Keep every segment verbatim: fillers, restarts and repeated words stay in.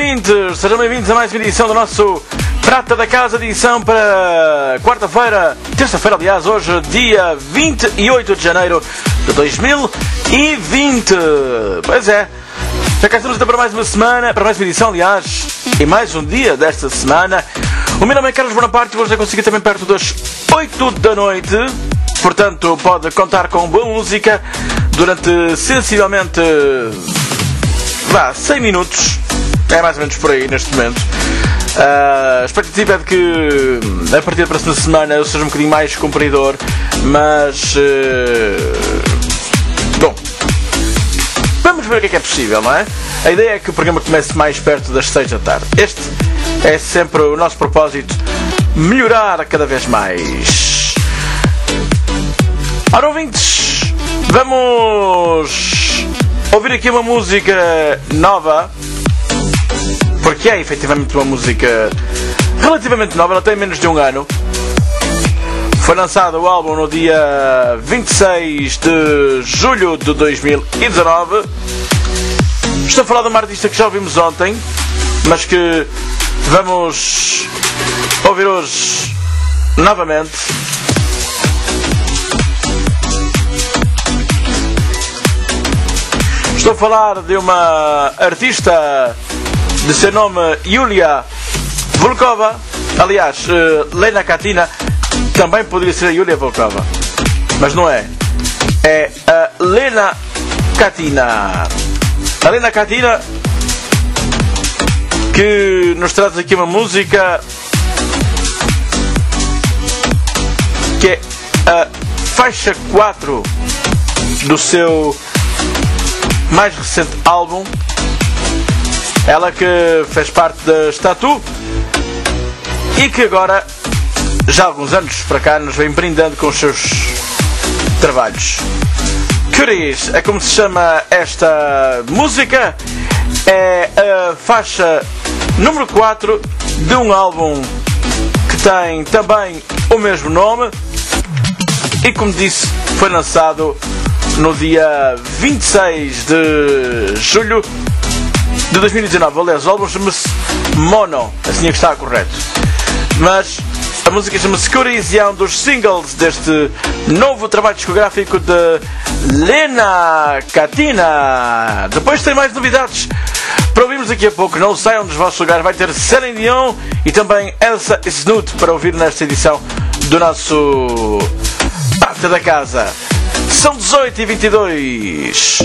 ouvintes, sejam bem-vindos a mais uma edição do nosso Prata da Casa, edição para quarta-feira, terça-feira, aliás, hoje, dia vinte e oito de janeiro de dois mil e vinte. Pois é, já cá estamos então para mais uma semana, para mais uma edição, aliás, e mais um dia desta semana. O meu nome é Carlos Bonaparte e hoje eu consigo também perto das oito da noite, portanto pode contar com boa música durante sensivelmente, vá, cem minutos, é mais ou menos por aí neste momento. Uh, a expectativa é de que a partir da próxima semana eu seja um bocadinho mais cumpridor, mas uh, bom, vamos ver o que é que é possível, não é? A ideia é que o programa comece mais perto das seis da tarde. Este é sempre o nosso propósito, melhorar cada vez mais. Ora, ouvintes, vamos ouvir aqui uma música nova, porque é efetivamente uma música relativamente nova, não tem menos de um ano. Foi lançado o álbum no dia vinte e seis de julho de dois mil e dezanove. Estou a falar de uma artista que já ouvimos ontem, mas que vamos ouvir hoje novamente. Estou a falar de uma artista de seu nome Yulia Volkova. Aliás, uh, Lena Katina também poderia ser a Yulia Volkova, mas não é. É a Lena Katina. A Lena Katina, que nos traz aqui uma música que é a faixa quatro do seu mais recente álbum. Ela que fez parte da Statu e que agora, já há alguns anos para cá, nos vem brindando com os seus trabalhos. Cuties é como se chama esta música. É a faixa número quatro de um álbum que tem também o mesmo nome e, como disse, foi lançado no dia vinte e seis de julho de dois mil e dezanove. Aliás, o álbum chama-se Mono, assim é que está correto. Mas a música chama-se Cuties e é um dos singles deste novo trabalho discográfico de Lena Katina. Depois tem mais novidades para ouvirmos daqui a pouco. Não saiam dos vossos lugares. Vai ter Celine Dion e também Elsa Snoot para ouvir nesta edição do nosso Prata da Casa. São dezoito e vinte e dois.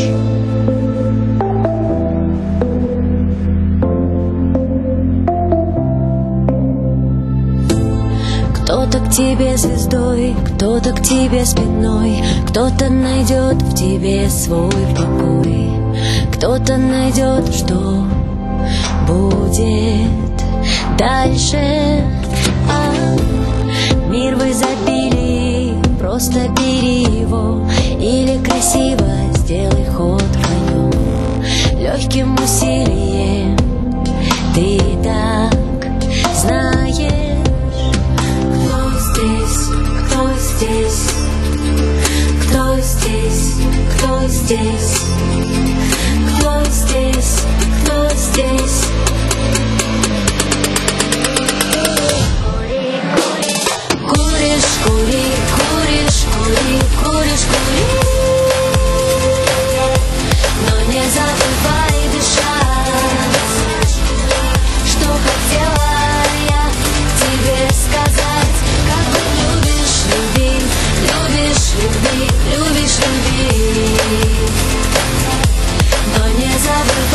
Кто-то к тебе звездой, кто-то к тебе спиной, кто-то найдет в тебе свой покой, кто-то найдет, что будет дальше. А мир в изобилии, просто бери его, или красиво сделай ход конем, легким усилием ты так знаешь. Кто здесь, кто здесь, кто здесь, кто здесь, кто здесь? Куришь, кури, куришь, кури, куришь, кури, но не забывай дышать, что хотела я тебе сказать, как ты любишь, люби, любишь, люби, любишь, люби, но не забывай.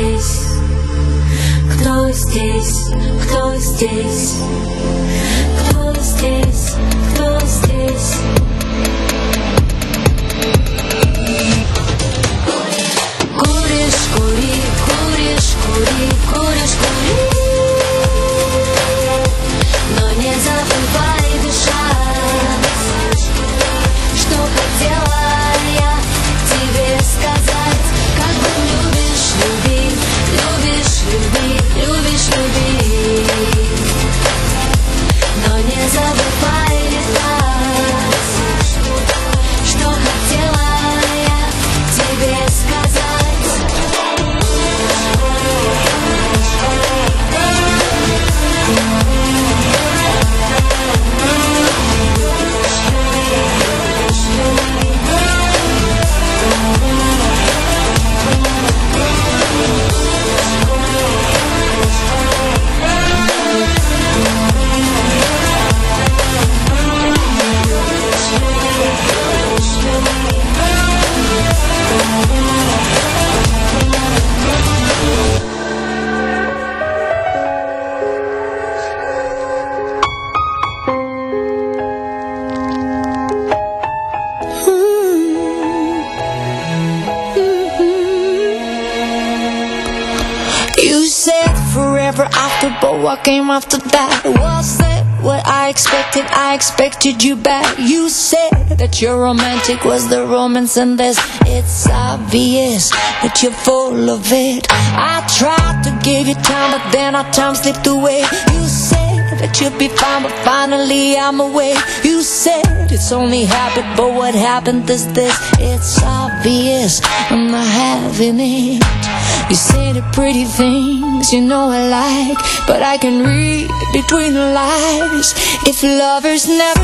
здесь? Кто здесь? Кто здесь? Кто здесь? Кто здесь? Куришь, кури, куришь, кури, куришь, кури. Но не забывай дышать. Что хотела я тебе сказать? Как бы любишь, люби, любишь, люби, любишь, люби. Но не забывай летать. Что хотела я тебе сказать? But what came after that? Was it what I expected? I expected you back. You said that your romantic was the romance in this. It's obvious that you're full of it. I tried to give you time, but then our time slipped away. You said that you'd be fine, but finally I'm away. You said it's only habit, but what happened is this. It's obvious I'm not having it. You say the pretty things you know I like, but I can read between the lines. If lovers never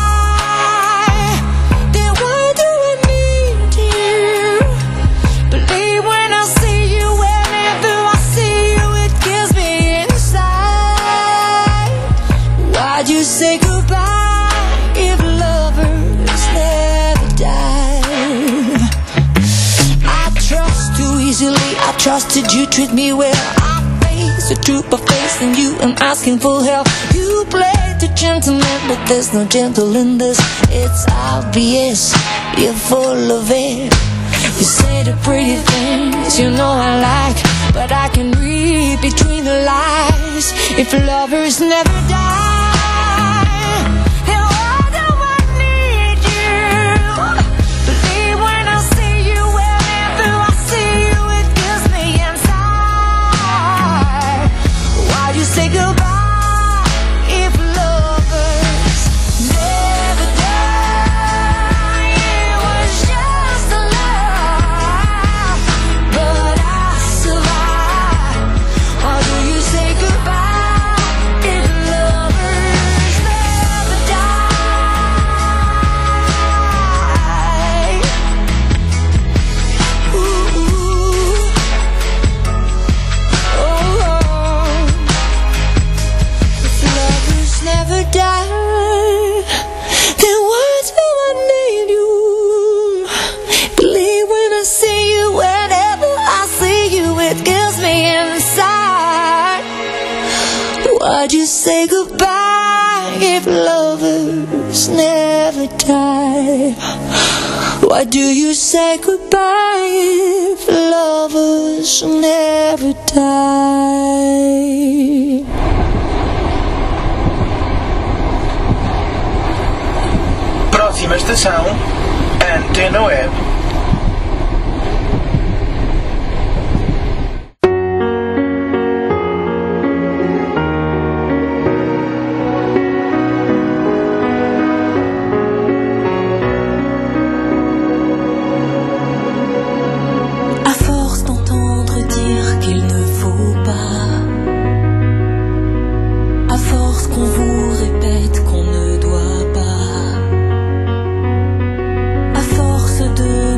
die, then why do I need you? Believe when I see you, whenever I see you, it kills me inside. Why'd you say goodbye if lovers never die? I trust too easily, I trusted you, treat me well. I face the truth by facing you and asking for help. You play the gentleman, but there's no gentle in this. It's obvious you're full of it. You say the pretty things you know I like, but I can read between the lines. If lovers never die, then why do I need you? Believe when I see you, whenever I see you, it kills me inside. Why'd you say goodbye? Why'd you say goodbye if lovers never die? Why do you say goodbye if lovers never die? Próxima estação, Antena Web. De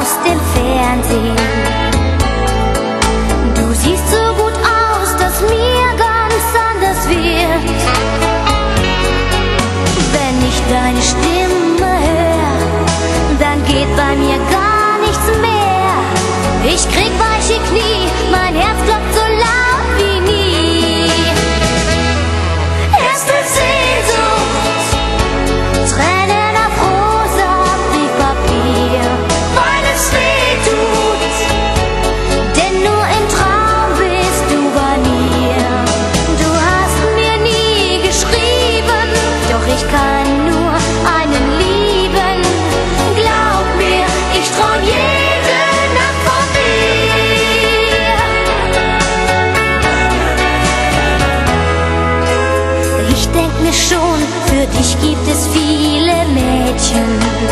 aus dem Fernsehen. Du siehst so gut aus, dass mir ganz anders wird. Wenn ich deine Stimme höre, dann geht bei mir gar nichts mehr. Ich krieg weiche Knie, mein Herz klopft so laut wie nie. Erste Sehnsucht, Tränen auf rosa Briefpapier, weil es weh tut, denn nur im Traum bist du bei mir. Du hast mir nie geschrieben, doch ich kann nur einen lieben. Glaub mir, ich träum jede Nacht von dir. Ich denk mir schon, für dich gibt es viele Mädchen.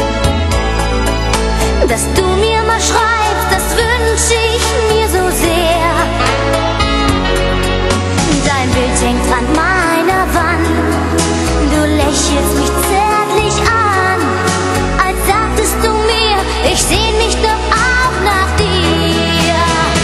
Dass du mir mal schreibst, das wünsch ich mir so sehr. Dein Bild hängt an meiner Wand, du lächelst mich zärtlich an, als sagtest du mir, ich sehn mich doch auch nach dir.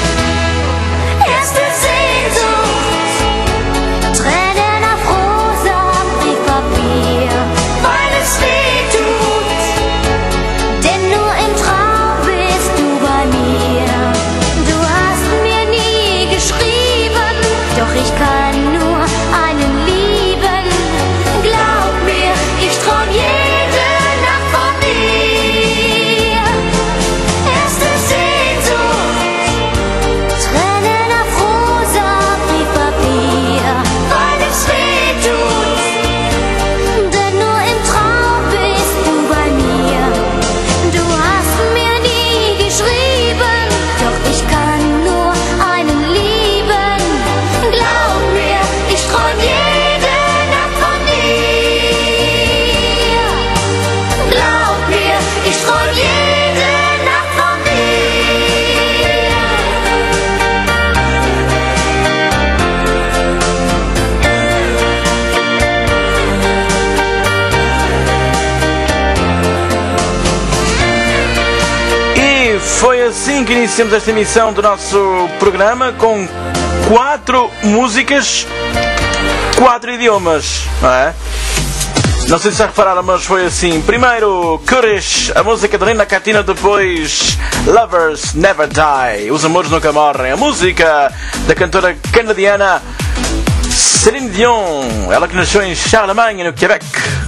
Erste Sehnsucht, Tränen auf rosa Briefpapier, weil es weh tut, denn nur im Traum bist du bei mir. Du hast mir nie geschrieben, doch ich kann nur einen lieben. Glaub mir, ich träum jede Nacht von dir. Erste Sehnsucht, Tränen auf rosa Briefpapier, weil es weh tut, denn nur im Traum bist du bei mir. Du hast mir nie geschrieben, doch ich kann nur einen lieben. Glaub mir, ich träum jede Nacht von dir. Glaub mir, ich träum jede Nacht von E foi assim que iniciamos esta emissão do nosso programa, com quatro músicas, quatro idiomas, não é? Não sei se já repararam, mas foi assim. Primeiro, Courage, a música de Rina Catina. Depois, Lovers Never Die, Os Amores Nunca Morrem, a música da cantora canadiana Céline Dion, ela que nasceu em Charlemagne, no Quebec.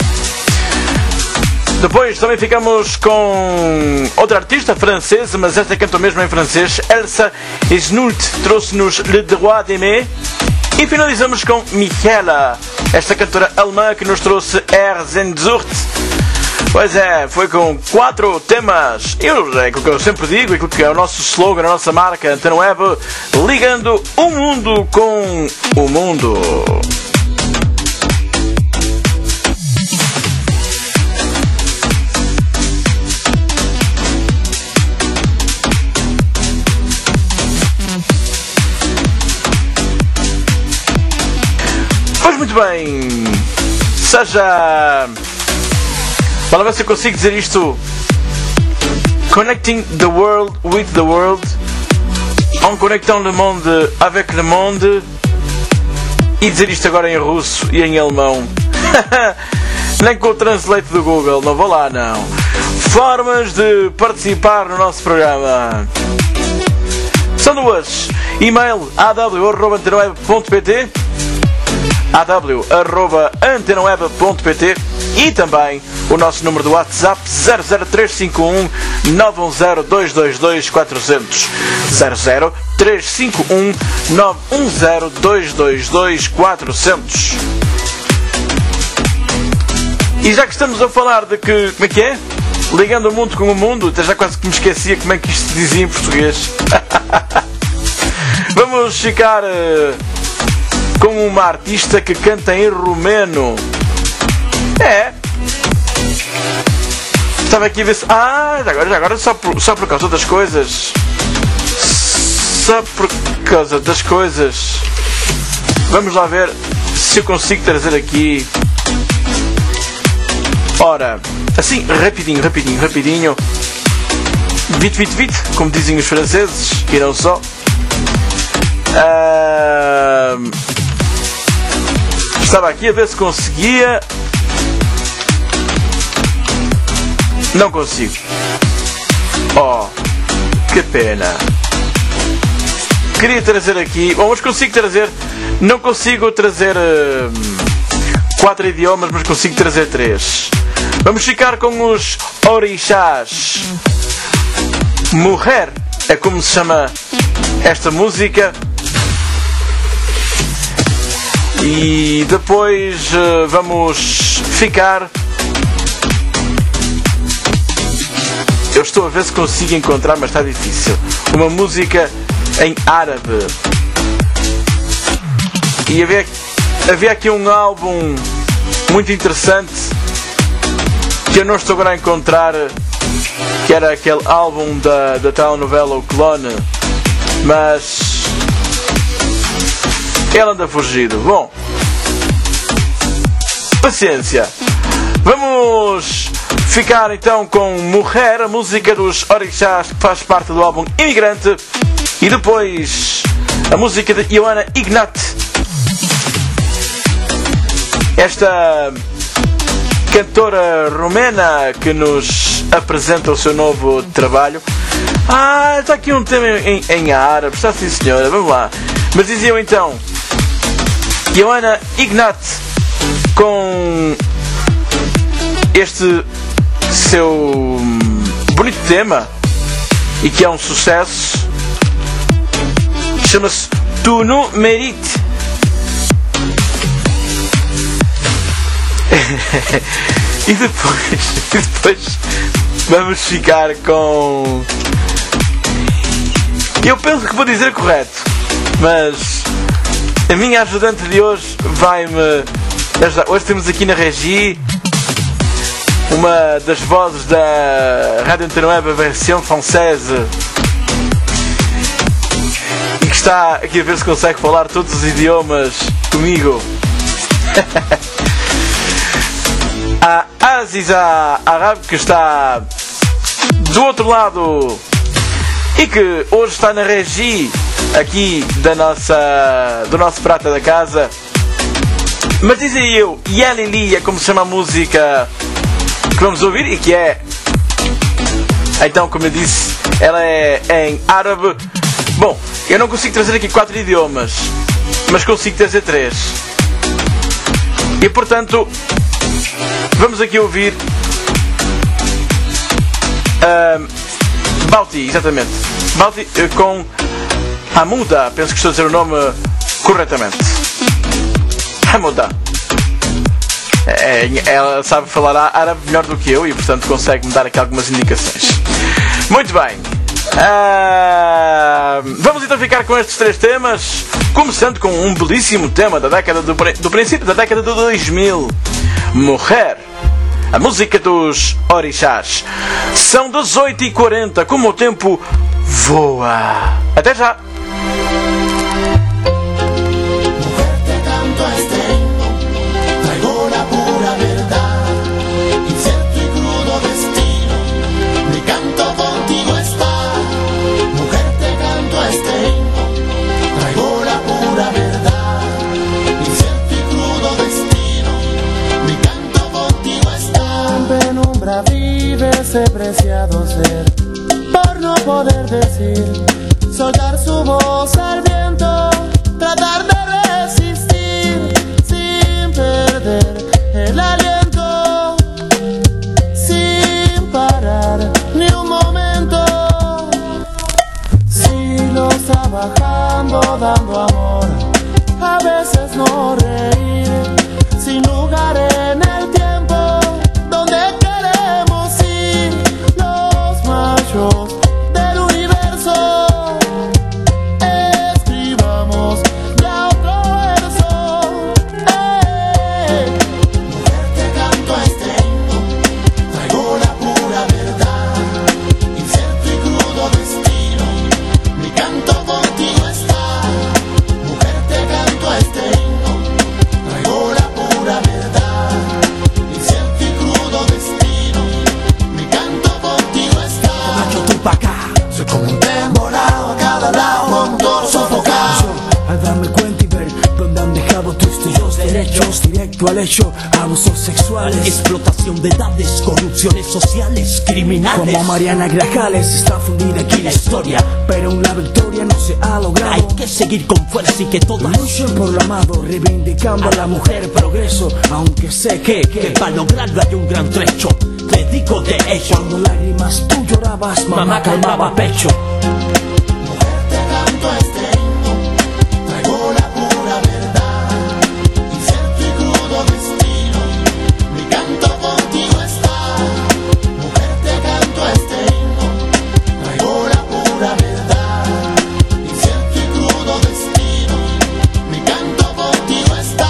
Depois também ficamos com outra artista francesa, mas esta cantou mesmo em francês, Elsa Esnult, trouxe-nos Le Droit d'Aimer. E finalizamos com Michaela, esta cantora alemã que nos trouxe Herzensurt. Pois é, foi com quatro temas. Eu, é aquilo que eu sempre digo, é aquilo que é o nosso slogan, a nossa marca Antena Web, ligando o mundo com o mundo. Pois muito bem, seja... Para ver se eu consigo dizer isto. Connecting the world with the world. En connectant le monde avec le monde. E dizer isto agora em russo e em alemão. Nem com o translate do Google, não vou lá não. Formas de participar no nosso programa. São duas. E-mail a w arroba antena web ponto p t a w arroba antena web ponto p t e também o nosso número do WhatsApp zero zero três cinco um nove um zero dois dois dois quatro zero zero zero zero três cinco um nove um zero dois dois dois quatro zero zero. E já que estamos a falar de que, como é que é? Ligando o mundo com o mundo, até já quase que me esquecia como é que isto se dizia em português. Vamos ficar uh, com uma artista que canta em romeno. É. Estava aqui a ver se... Ah, agora, já agora só por, só por causa das coisas. Só por causa das coisas. Vamos lá ver se eu consigo trazer aqui... Ora, assim, rapidinho, rapidinho, rapidinho. vite, vite, vite, como dizem os franceses, e não só. Uh, estava aqui a ver se conseguia. Não consigo. Oh, que pena. Queria trazer aqui. Bom, mas consigo trazer. Não consigo trazer uh, quatro idiomas, mas consigo trazer três. Vamos ficar com os orixás. Mulher é como se chama esta música. E depois uh, vamos ficar. Eu estou a ver se consigo encontrar, mas está difícil. Uma música em árabe. E havia, havia aqui um álbum muito interessante que eu não estou agora a encontrar, que era aquele álbum da, da telenovela O Clone, mas ele anda fugido. Bom, paciência. Vamos ficar então com Mulher, a música dos orixás, que faz parte do álbum Imigrante, e depois a música de Ioana Ignat, esta cantora romena que nos apresenta o seu novo trabalho. Ah, está aqui um tema em, em árabe, está sim senhora, vamos lá. Mas diziam então Ioana Ignat com este seu bonito tema, e que é um sucesso, chama-se Tu nous mérites. E depois, depois vamos ficar com... Eu penso que vou dizer correto, mas a minha ajudante de hoje vai-me ajudar. Hoje temos aqui na Régie uma das vozes da Rádio Interweb, a versão francesa, e que está aqui a ver se consegue falar todos os idiomas comigo. A Aziza Arab, que está do outro lado e que hoje está na Régie aqui da nossa, do nosso prata da casa. Mas dizia eu, Yalili é como se chama a música que vamos ouvir, e que é, então, como eu disse, ela é em árabe. Bom, eu não consigo trazer aqui quatro idiomas, mas consigo trazer três. E portanto, vamos aqui ouvir uh, Bauti, exatamente. Bauti uh, com Hamuda, penso que estou a dizer o nome corretamente. Hamuda. É, ela sabe falar árabe melhor do que eu e portanto consegue me dar aqui algumas indicações. Muito bem. Uh, vamos então ficar com estes três temas, começando com um belíssimo tema da década do, do princípio da década de dois mil. Mulher, a música dos orixás. São dezoito e quarenta, como o tempo voa. Até já. Ese preciado ser, por no poder decir, soltar su voz al viento, tratar de resistir, sin perder el aliento, sin parar ni un momento. Sigo trabajando, dando amor, a veces no reír, sin lugar en el tiempo donde del universo. Escribamos ya otro verso. ¡Hey! Mujer, te canto a estreno, traigo la pura verdad, incierto y crudo destino, mi canto contigo está, al hecho, abusos sexuales, explotación de edades, corrupciones sociales, criminales. Como Mariana Grajales está fundida aquí la historia, pero aún la victoria no se ha logrado. Hay que seguir con fuerza y que todas luchen por lo amado, reivindicando a la mujer progreso, aunque sé que, que, que para lograrlo hay un gran trecho. Te digo de hecho, cuando lágrimas tú llorabas, mamá, mamá calmaba pecho. Mujer, te canto este himno, traigo la pura verdad, incierto y crudo destino, mi canto contigo está. Mujer, te canto este himno, traigo la pura verdad, incierto y crudo destino, mi canto contigo está.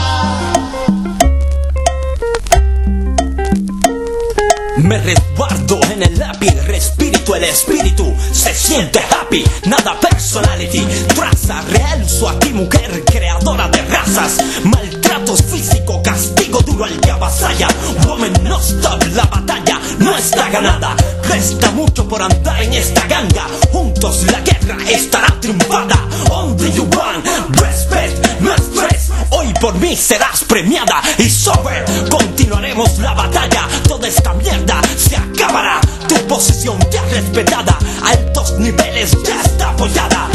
Me resguardo en el lápiz, respiro el espíritu se siente happy, nada personality, traza real, su aquí mujer creadora de razas, maltratos físico, castigo duro al que avasalla, woman no stop, la batalla no está ganada, resta mucho por andar en esta ganga, juntos la guerra estará triunfada, only you want, respect, no stress, hoy por mí serás premiada y sober, continuaremos la batalla, toda esta mierda se acabará, tu posición ya respetada, altos niveles ya está apoyada.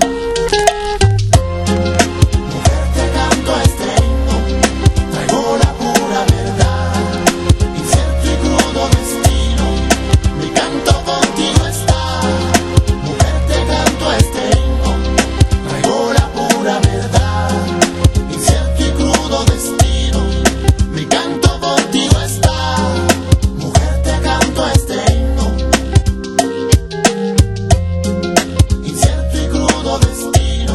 Mujer, te canto este himno, traigo la pura verdad, incierto y crudo destino, mi canto contigo está. Mujer, te canto este himno, traigo la pura verdad, incierto y crudo destino, mi canto contigo está. Mujer, te canto este himno, incierto y crudo destino.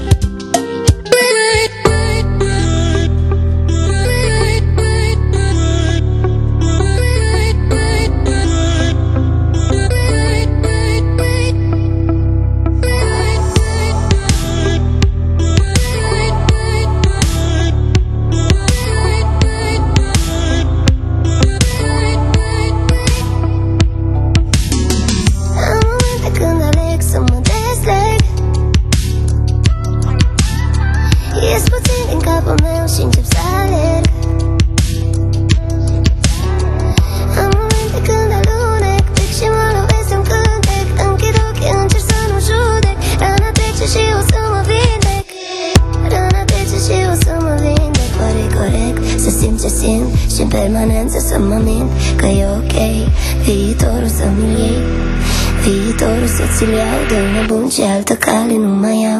Ești puțin din capul meu și încep să alerg. Am momente când alunec, pic și mă lovesc de-un cântec, închid ochii, încerc să nu judec, rana trece și o să mă vindec, rana trece și o să mă vindec. Oare e corect să simt ce simt și în permanență să mă mint că e ok, viitorul să-mi iei, viitorul să ți-l iau, doi nebuni și altă cale nu mai iau.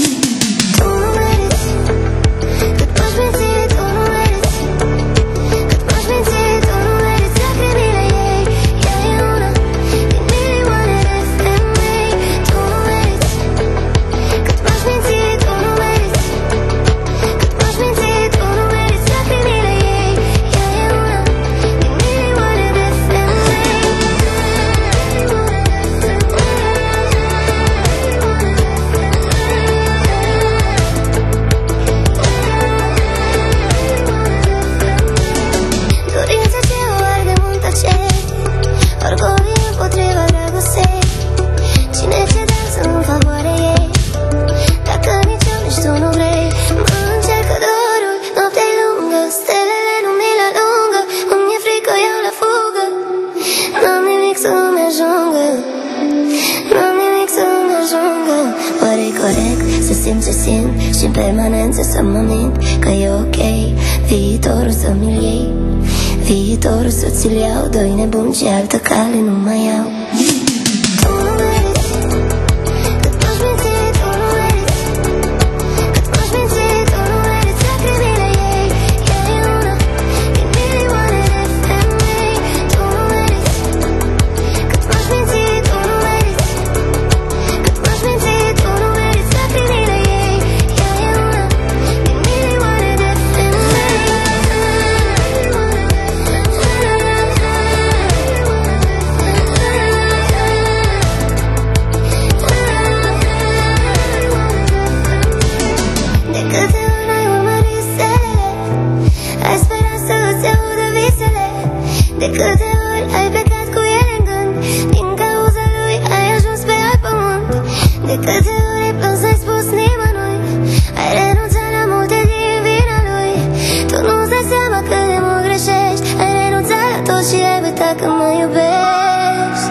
Simt ce simt și în permanență să mă mint că e ok, viitorul să-mi iei, viitorul să ți-l iau, doi nebuni și altă cale nu mai iau. De câte ori ai plecat cu el în gând, din cauza lui ai ajuns pe alt pământ. De câte ori ai plâns, n-ai spus nimănui, ai renunțat la multe din vina lui. Tu nu-ți dai seama like I'm on your best.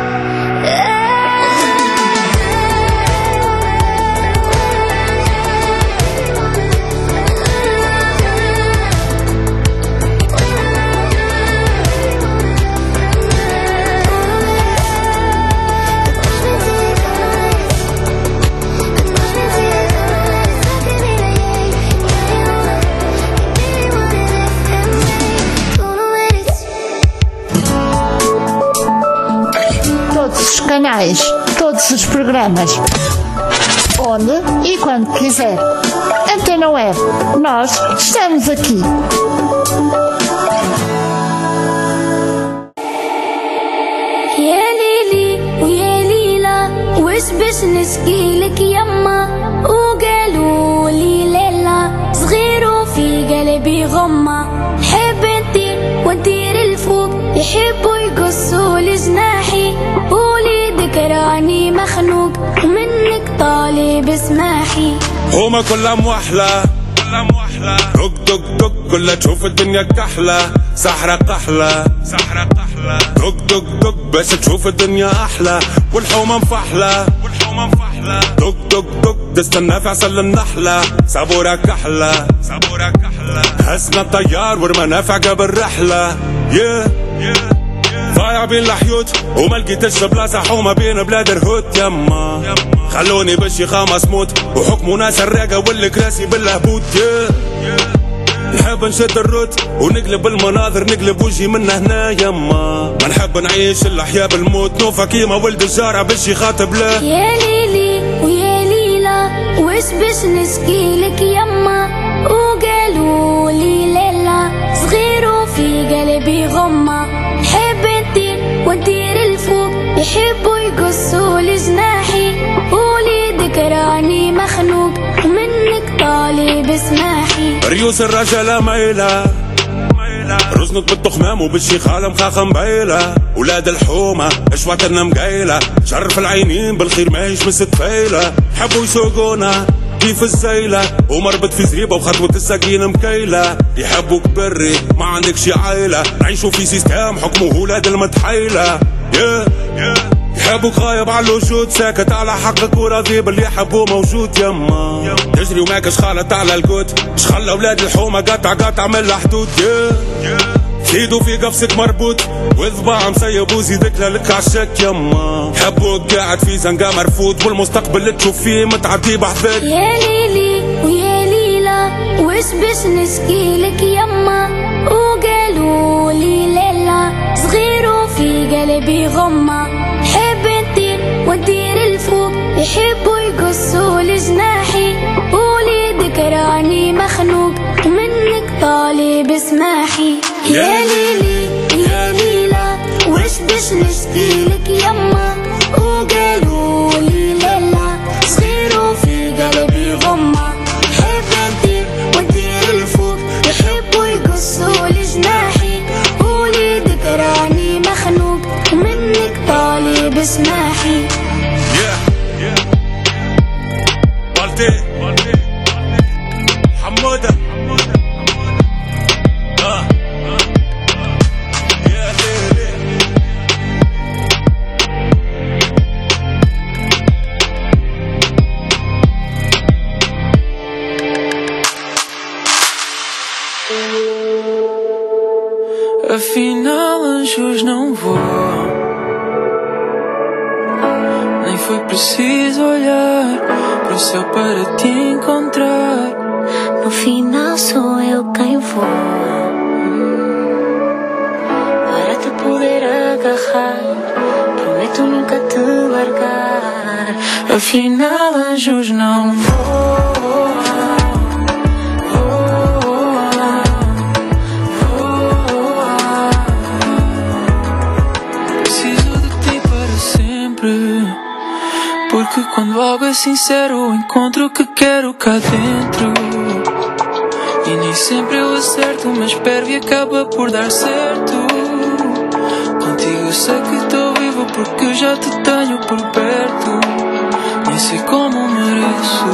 Canais, todos os programas, onde e quando quiser. Antena Web, nós estamos aqui. يا ليلي ويا ليلى وش باش نسقيلك يما وقالوا لي ليلى صغير وفي قلبي غمة نحب انتي وندير الفوق يحبوا يقصوا لجناحي راني مخنوق ومنك طالب اسماحي هما كلها موحلة كلها موحلة دق دق دق كلها تشوف الدنيا كحلة سحرة قحلة سحرة قحلة دق دق دق باش تشوف الدنيا أحلى والحومة مفحلة والحومة مفحلة دق دق دق تستنى في عسل النحلة صبورة كحلة صبورة كحلة هزنا الطيار ورمانا في عقب الرحلة yeah. yeah. ضايع بين الحيوت وما لقيتش بلاصة حومة بين بلاد الهوت يما خلوني بالشيخة مسموت وحكموا ناس الراقة والكراسي بالهبوط نحب نشد الروت ونقلب المناظر نقلب وجهي من هنا يما ما نحب نعيش الأحياء بالموت نوفا كيما ولد الجارة بالشيخة تبلاه يا ليلي ويا ليلى وش باش نسقيلك يما وقالوا لي ليلى صغير وفي قلبي غمة نحب انتي وندير الفوق يحبوا يقصوا لجناحي وليدك راني مخنوق ومنك طالب اسماحي ريوس الرجالة مايلة رزنك بالتخمام وبالشيخة مخاخة مبايلة ولاد الحومة اشواتنا مقايلة شرف العينين بالخير ما يشمس تفايلة حبوا يسوقونا كيف الزيلة ومربط في زريبة وخطوة الساقين مكيلة يحبوك بري ما عندك شي عايلة نعيشوا في سيستم حكمه ولاد المتحيلة yeah. yeah. يحبوك غايب على الوجود ساكت على حقك وراضي باللي يحبوه موجود يما تجري وماكش خالط على الكوت شخلى ولاد الحومة قطع قطع من الحدود yeah. yeah. ايدو في قفصك مربوط وذباع مسيب وزيدك لك عشاك يما حبوك قاعد في زنقة مرفوض والمستقبل اللي تشوف فيه متعدي بحذاك يا ليلي ويا ليلى وش باش نسقيلك يما وقالوا لي ليلى صغير وفي قلبي غمة نحب انتي وندير الفوق يحبوا يقصوا لجناحي وليدك راني مخنوق ومنك طالب اسماحي يا ليلي يا ليلى وش باش نشكيلك يما وقالوا لي ليلى صغير وفي قلبي غمة نحب انتي وندير الفوق يحبوا يقصوا لجناحي وليدك راني مخنوق ومنك طالب اسماحي بالتي حمودة اه يا ليلي Afinal anjos não voam, nem foi preciso olhar pro céu para te encontrar. No final sou eu quem vou, para te poder agarrar, prometo nunca te largar. Afinal anjos não voam. Porque quando algo é sincero encontro o que quero cá dentro. E nem sempre eu acerto, mas espero e acaba por dar certo. Contigo eu sei que estou vivo porque já te tenho por perto. Nem sei como mereço.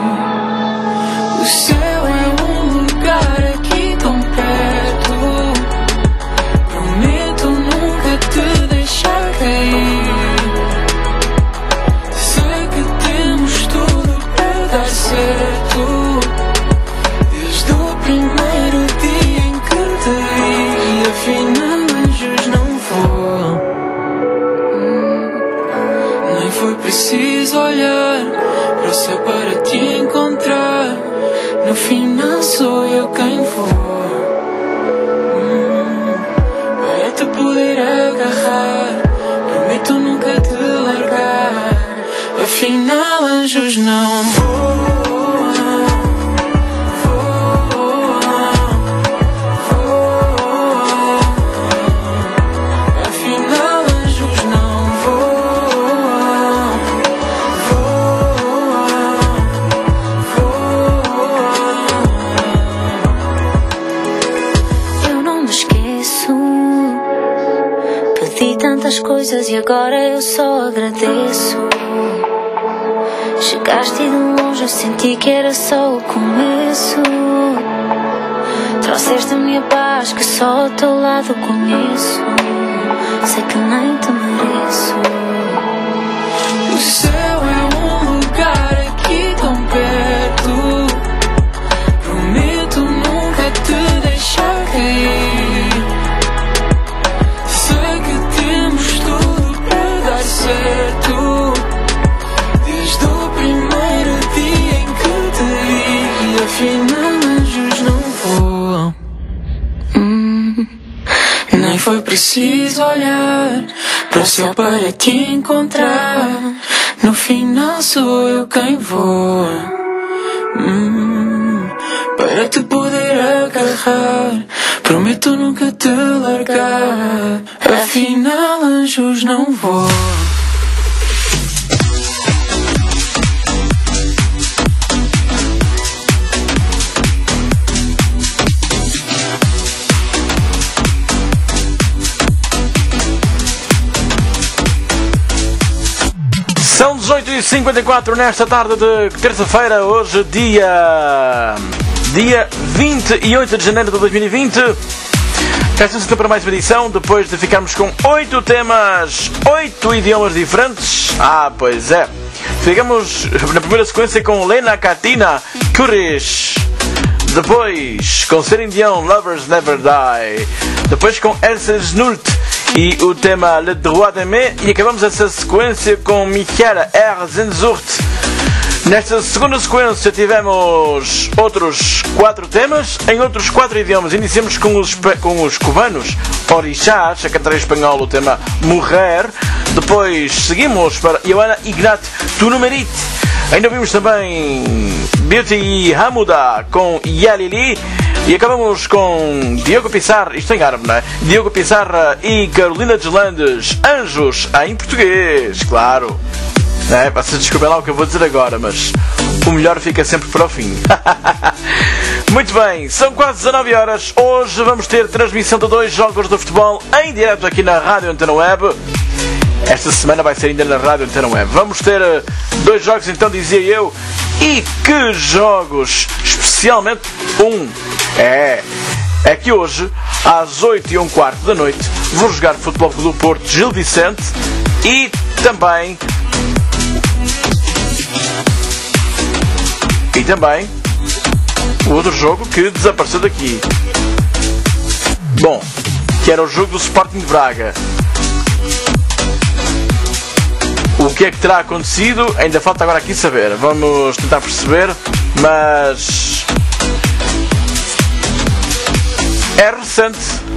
O céu é um lugar aqui tão perto. Prometo nunca preciso olhar para o céu para te encontrar. No final sou eu quem vou, hum, para te poder agarrar. Prometo nunca te largar. Afinal anjos não voam. Tantas coisas e agora eu só agradeço. Chegaste de longe, eu senti que era só o começo. Trouxeste a minha paz que só ao teu lado conheço. Sei que nem te mereço. O céu é um lugar aqui tão perto. Prometo nunca te deixar cair. Certo, desde o primeiro dia em que te vi. Afinal anjos não voam, hum, nem foi preciso olhar para o céu para te encontrar. No final sou eu quem voa, hum, para te poder agarrar. Prometo nunca te largar. Afinal anjos não voam. São dezoito e cinquenta e quatro nesta tarde de terça-feira, hoje dia, dia vinte e oito de janeiro de dois mil e vinte. Cá estamos para mais uma edição, depois de ficarmos com oito temas, oito idiomas diferentes. Ah, pois é. Ficamos na primeira sequência com Lena Katina, Kurish. Depois com Celine Dion, Lovers Never Die. Depois com Elsa Snult e o tema Le Droit d'Aimer. E acabamos essa sequência com Michaela Erzenzurt. Nesta segunda sequência tivemos outros quatro temas em outros quatro idiomas. Iniciamos com os, com os cubanos Orixás, a cantar em espanhol o tema Mujer. Depois seguimos para Ioana Ignat, Tu Numerit. Ainda vimos também Beauty Hamuda com Yalili. E acabamos com Diogo Pissarra, isto em árabe, não é? Diogo Pissarra e Carolina Deslandes, Anjos em português, claro. É, vocês desculpem lá o que eu vou dizer agora, mas o melhor fica sempre para o fim. Muito bem, são quase dezanove horas. Hoje vamos ter transmissão de dois jogos de futebol em direto aqui na Rádio Antena Web. Esta semana vai ser ainda na Rádio Antena Web. Vamos ter dois jogos, então, dizia eu. E que jogos! Especialmente um. É, é que hoje, às oito e um quarto da noite, vou jogar Futebol Clube do Porto Gil Vicente e também... E também o outro jogo que desapareceu daqui. Bom, que era o jogo do Sporting de Braga. O que é que terá acontecido? Ainda falta agora aqui saber. Vamos tentar perceber, mas é recente.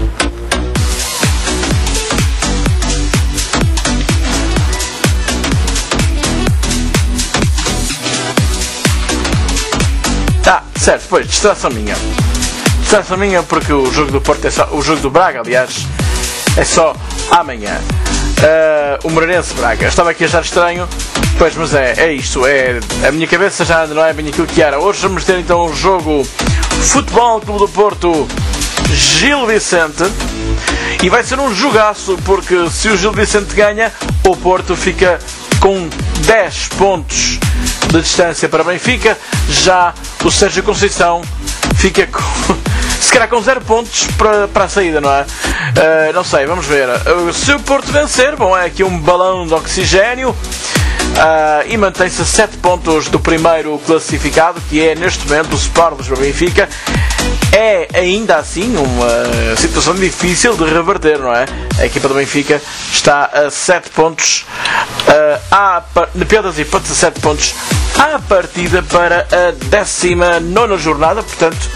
Ah, certo, pois, distração minha. Distração minha porque o jogo do Porto é só... O jogo do Braga, aliás, é só amanhã. Uh, o Moreirense Braga. Estava aqui a achar estranho. Pois, mas é, é isto. É, a minha cabeça já não é bem aquilo que era. Hoje vamos ter então o jogo Futebol Clube do Porto Gil Vicente. E vai ser um jogaço, porque se o Gil Vicente ganha, o Porto fica com dez pontos de distância para Benfica. Já o Sérgio Conceição fica com, se calhar com zero pontos para, para a saída, não é? Uh, não sei, vamos ver. Uh, se o Porto vencer, bom, é aqui um balão de oxigénio. Uh, e mantém-se a sete pontos do primeiro classificado, que é neste momento o Sport Lisboa Benfica. é ainda assim uma situação difícil de reverter, não é? A equipa do Benfica está a sete pontos, uh, à, na pior das hipóteses, a sete pontos à partida para a décima nona jornada, portanto,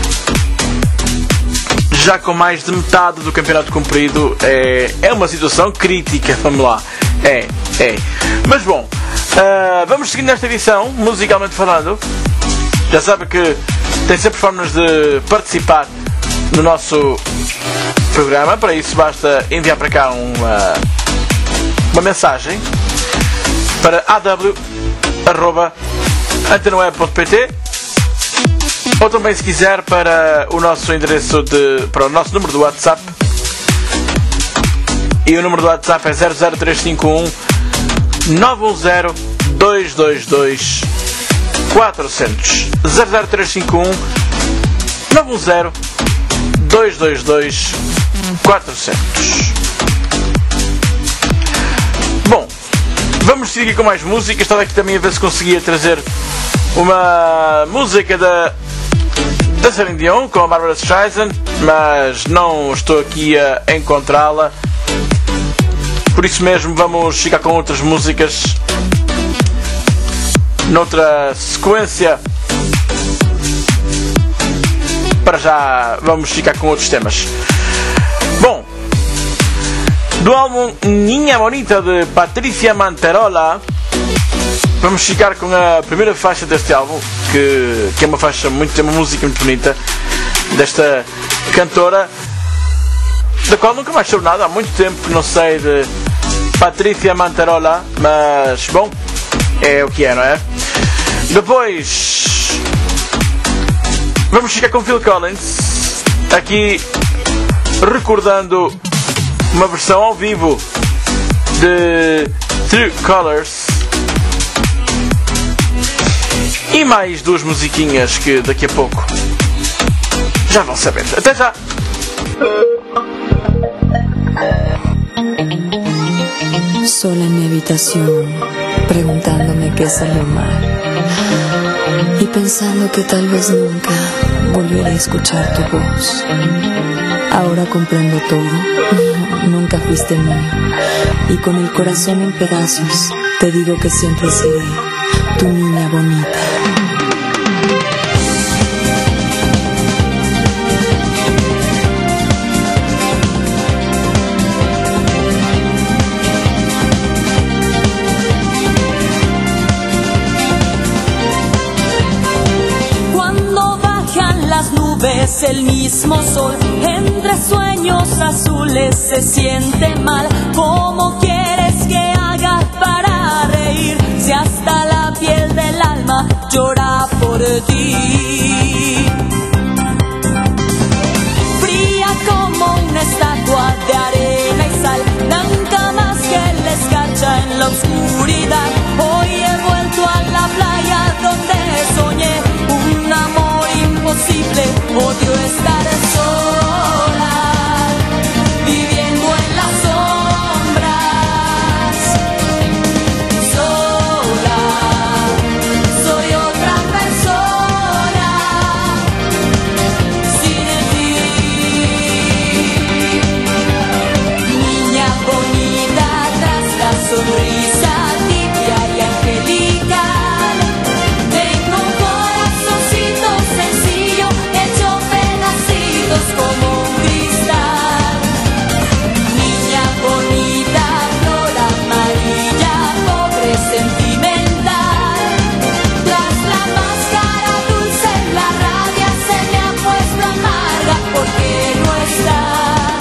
já com mais de metade do campeonato cumprido. É, é uma situação crítica, vamos lá. É, é. Mas bom, uh, vamos seguir nesta edição, musicalmente falando. Já sabe que tem sempre formas de participar no nosso programa. Para isso basta enviar para cá uma, uma mensagem para a w arroba antena web ponto p t, ou também, se quiser, para o nosso endereço de, para o nosso número do WhatsApp. E o número do WhatsApp é zero zero três cinco um nove um zero dois dois dois quatro zero zero zero zero três cinco um nove um zero dois dois dois quatro zero zero. Bom, vamos seguir aqui com mais música. Estava aqui também a ver se conseguia trazer uma música da da Celine Dion com a Barbara Streisand, mas não estou aqui a encontrá-la. Por isso mesmo vamos ficar com outras músicas noutra sequência. Para já vamos ficar com outros temas. Bom, do álbum Niña Bonita de Patricia Manterola, vamos ficar com a primeira faixa deste álbum, que, que é uma faixa muito, tem uma música muito bonita desta cantora, da qual nunca mais soube nada. Há muito tempo que não sei de Patricia Manterola, mas bom, é o que é, não é? Depois vamos ficar com Phil Collins, aqui recordando uma versão ao vivo de True Colors, e mais duas musiquinhas que daqui a pouco já vão saber. Até já! Sola en mi habitación, preguntándome qué salió mal y pensando que tal vez nunca volveré a escuchar tu voz. Ahora comprendo todo, nunca fuiste mío, y con el corazón en pedazos te digo que siempre seré tu niña bonita. El mismo sol entre sueños azules se siente mal. ¿Cómo quieres que haga para reír si hasta la piel del alma llora por ti? Fría como una estatua de arena y sal, blanca más que la escarcha en la oscuridad. Hoy he vuelto a la playa donde soñé un amor imposible. Odio estar sola, viviendo en las sombras. Sola, soy otra persona sin ti. Niña bonita tras la sonrisa tibia y angelical, tengo un corazoncito sencillo hecho pedacitos como un cristal. Niña bonita, flor amarilla, pobre sentimental. Tras la máscara dulce la rabia se me ha puesto amarga porque no estás.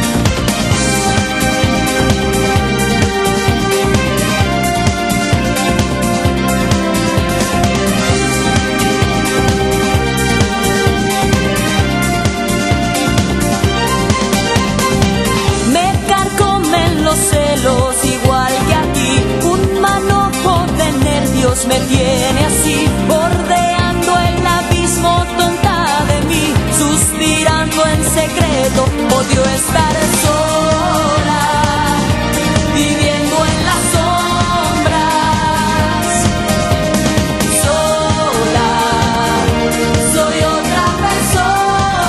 Me carcomen los celos igual que a ti, un manojo de nervios me tiene así, bordeando el abismo tonta de mí, suspirando en secreto, odio estar sola, viviendo en las sombras. Sola, soy otra persona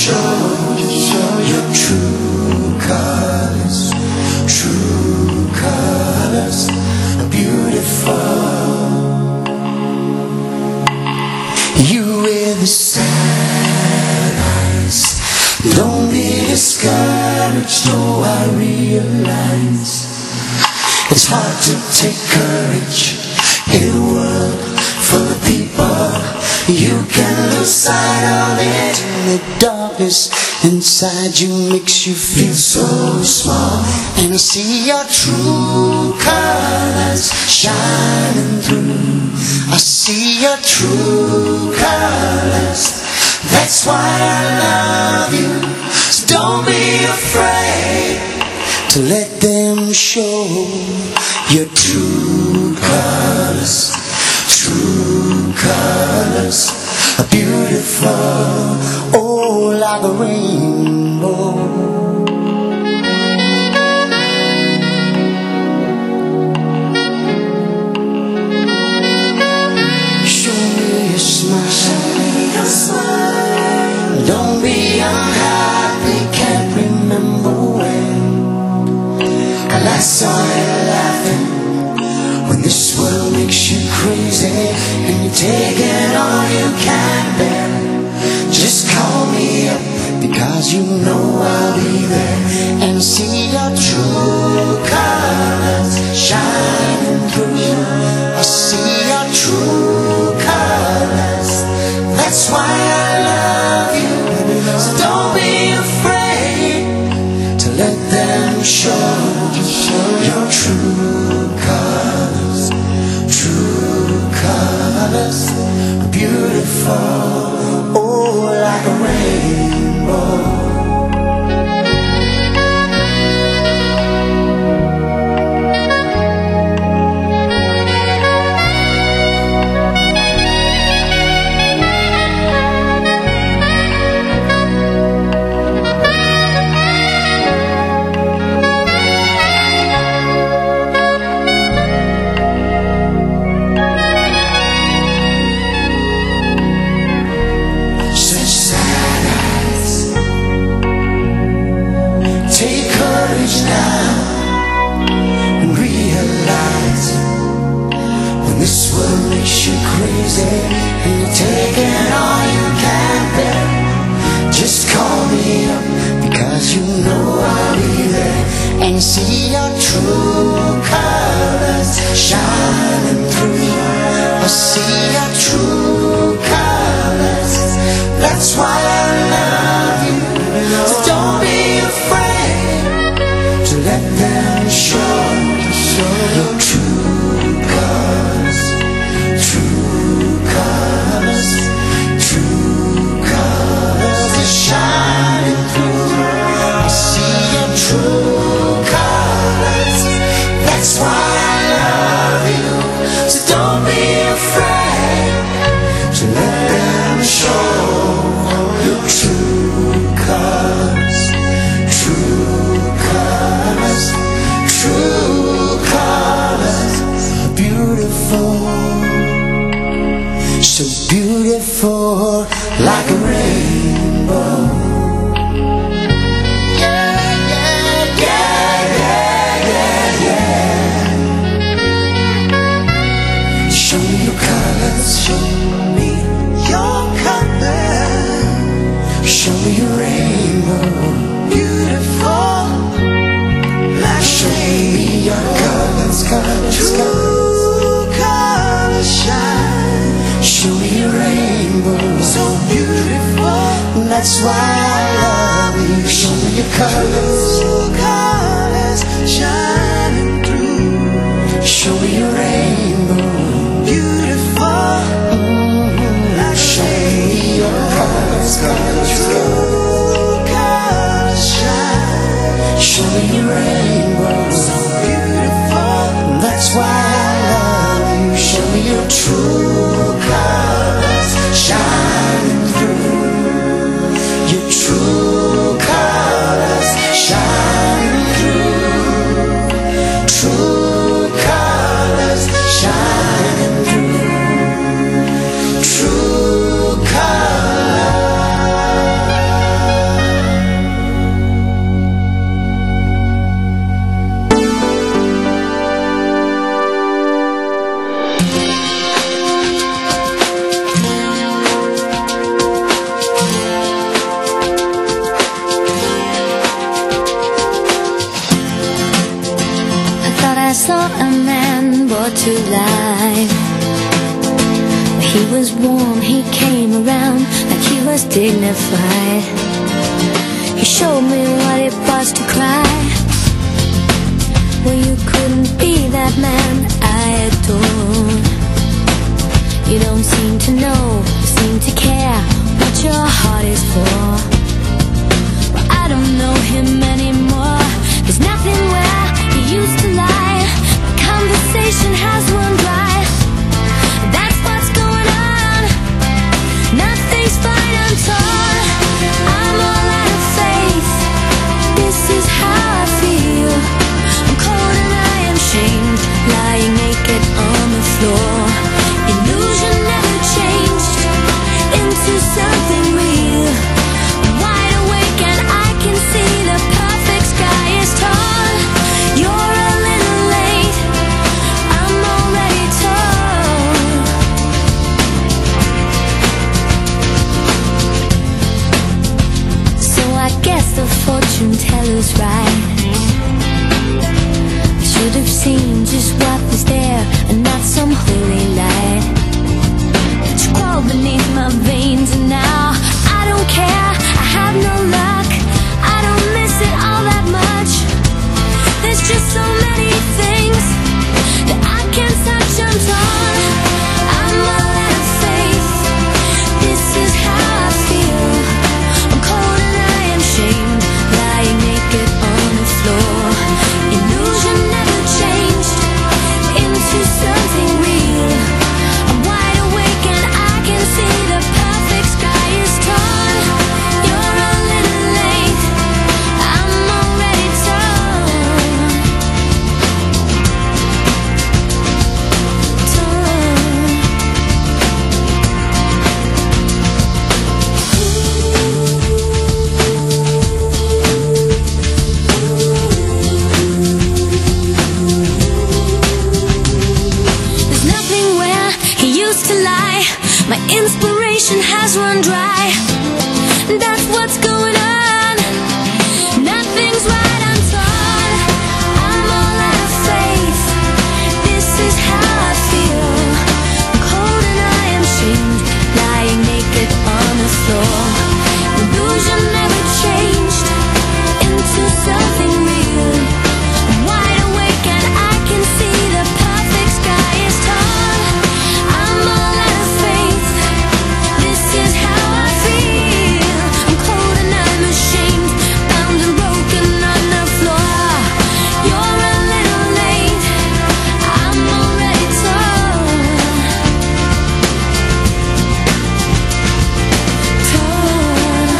show your true colors. True colors are beautiful. You with the sad eyes, don't be discouraged. No, I realize it's hard to take courage in a world full of people. You can lose sight of it. The darkness inside you makes you feel so small. And I see your true colors shining through. I see your true colors. That's why I love you. So don't be afraid to let them show your true colors. True colors are beautiful, oh, like a rainbow. Show me your smile. Don't be unhappy, can't remember when I last saw you laughing. When this world makes you crazy and you're taking all you can bear, just call me up because you know I'll be there. And see your true colors shining through. I see your true colors. That's why I love you. So don't be afraid to let them show your true colors. True colors are beautiful, oh, like a rainbow. See your true colors shining through. I see your true colors. That's why I love you. So don't be afraid to let them show your true colors. True colors. True colors are shining through. I see your true. That's why I love you. So don't be afraid to let them show your true colors. True colors. True colors are beautiful. So beautiful, like a rainbow. Show me your color. Show me your rainbow. Beautiful. Like show me your colors, colors, true colors shine. Show me your rainbow. So beautiful. That's why I love you. Show me your colors. True colors shining through. Show me your rainbow. True colors shine. Show me your rainbow. So beautiful. That's why I love you. Show me your true colors shining through. Your true colors shining through. True colors shine. to life. He was warm, he came around like he was dignified. He showed me what it was to cry. Well, you couldn't be that man I adore. You don't seem to know, seem to care what your heart is for. Well, I don't know him anymore. There's nothing where he used to lie. My conversation has run dry. That's what's going on. Nothing's fine, I'm torn. I'm all out of faith. This is how I feel. I'm cold and I am shamed, lying naked on the floor. Illusion never changed into something real. I'm wide awake and I can see the perfect sky is torn. You're a little late, I'm already torn. So I guess the fortune teller's right. I should have seen just what was there and not some holy light. But you crawl beneath my veins and now I don't care, I have no luck. I don't miss it all that much. There's just so many things that I can't touch, I'm torn. I'm all out of faith. This is how I feel. I'm cold and I am shamed, lying naked on the floor. Illusion never changed into something real. I'm wide awake and I can see the perfect sky is torn. You're a little late, I'm already torn. Torn. There's nothing where he used to lie. My inspiration has run dry. That's what's going on. Nothing's right, I'm torn. I'm all out of faith. This is how I feel. I'm cold and I am shamed, lying naked on the floor. Illusion never changed into something real. I'm wide awake and I can see the perfect sky is torn. I'm all out of faith. This is how I feel. I'm cold and I'm ashamed, bound and broken on the floor. You're a little late, I'm already torn. Torn.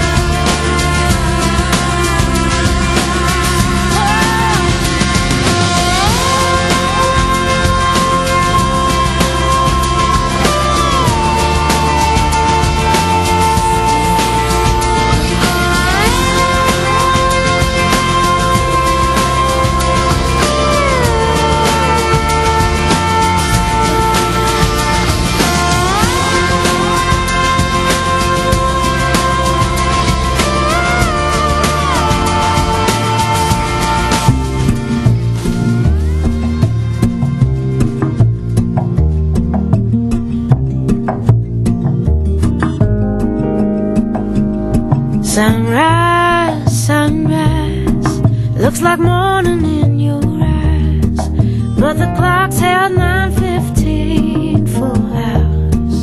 Sunrise, sunrise, looks like morning in your eyes, but the clock's held nine fifteen for hours.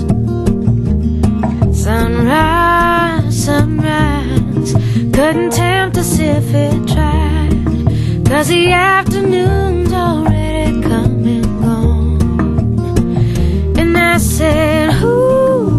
Sunrise, sunrise, couldn't tempt us if it tried, 'cause the afternoon's already come and gone. And I said, ooh,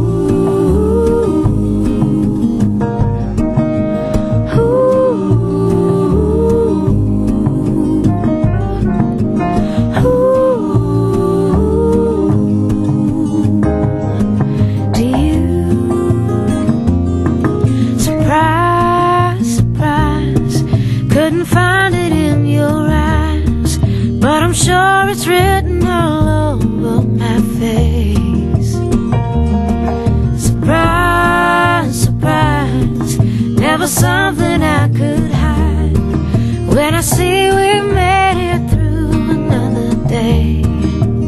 sure it's written all over my face. Surprise, surprise, never something I could hide. When I see we made it through another day.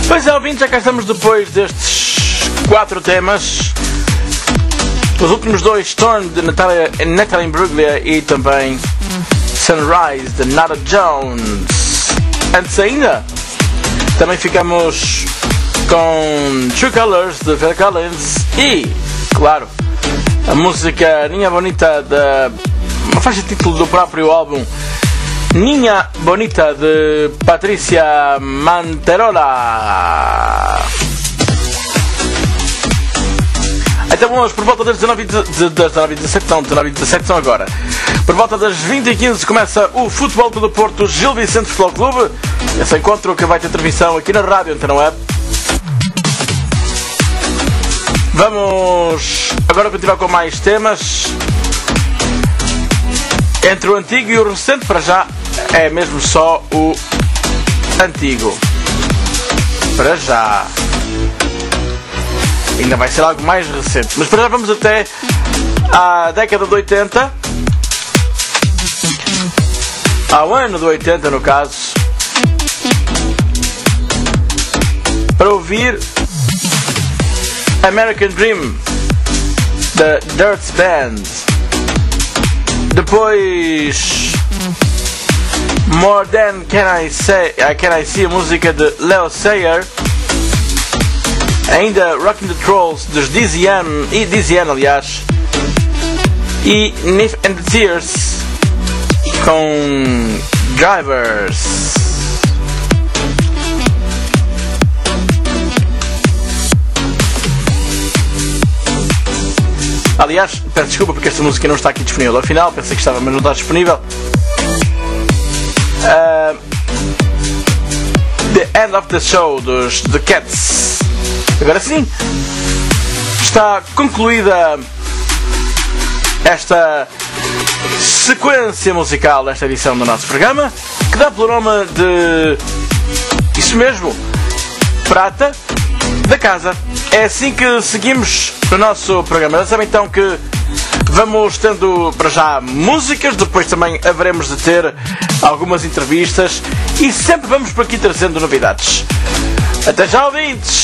Pois é, ouvintes, já cá estamos depois destes quatro temas. Os últimos dois, Storm de Natalia, Natalie Imbruglia e também Sunrise de Nada Jones. Antes ainda, também ficamos com True Colors de Phil Collins e, claro, a música Ninha Bonita, da uma faixa de título do próprio álbum Ninha Bonita de Patricia Manterola. Então vamos, por volta das dezenove e dezassete, não, dezenove e dezassete são agora. Por volta das vinte e quinze começa o Futebol Clube do Porto Gil Vicente Futebol Clube. Esse encontro que vai ter transmissão aqui na rádio Antena Web. Vamos agora continuar com mais temas. Entre o antigo e o recente, para já é mesmo só o antigo. Para já. Ainda vai ser algo mais recente. Mas para já vamos até à década de oitenta. Ao ano de oitenta, no caso. Para ouvir American Dream, da Dirts Band. Depois More Than Can I Say, uh, Can I See, a música de Leo Sayer. Ainda Rockin' the Trolls dos D Z N, e D Z N aliás, e Nif and the Tears com Drivers. Aliás, peço desculpa porque esta música não está aqui disponível. Afinal, pensei que estava, mas não está disponível. Uh, the End of the Show dos The Cats. Agora sim, está concluída esta sequência musical desta edição do nosso programa, que dá pelo nome de, isso mesmo, Prata da Casa. É assim que seguimos no nosso programa. Já sabem então que vamos tendo para já músicas, depois também haveremos de ter algumas entrevistas e sempre vamos por aqui trazendo novidades. Até já, ouvintes!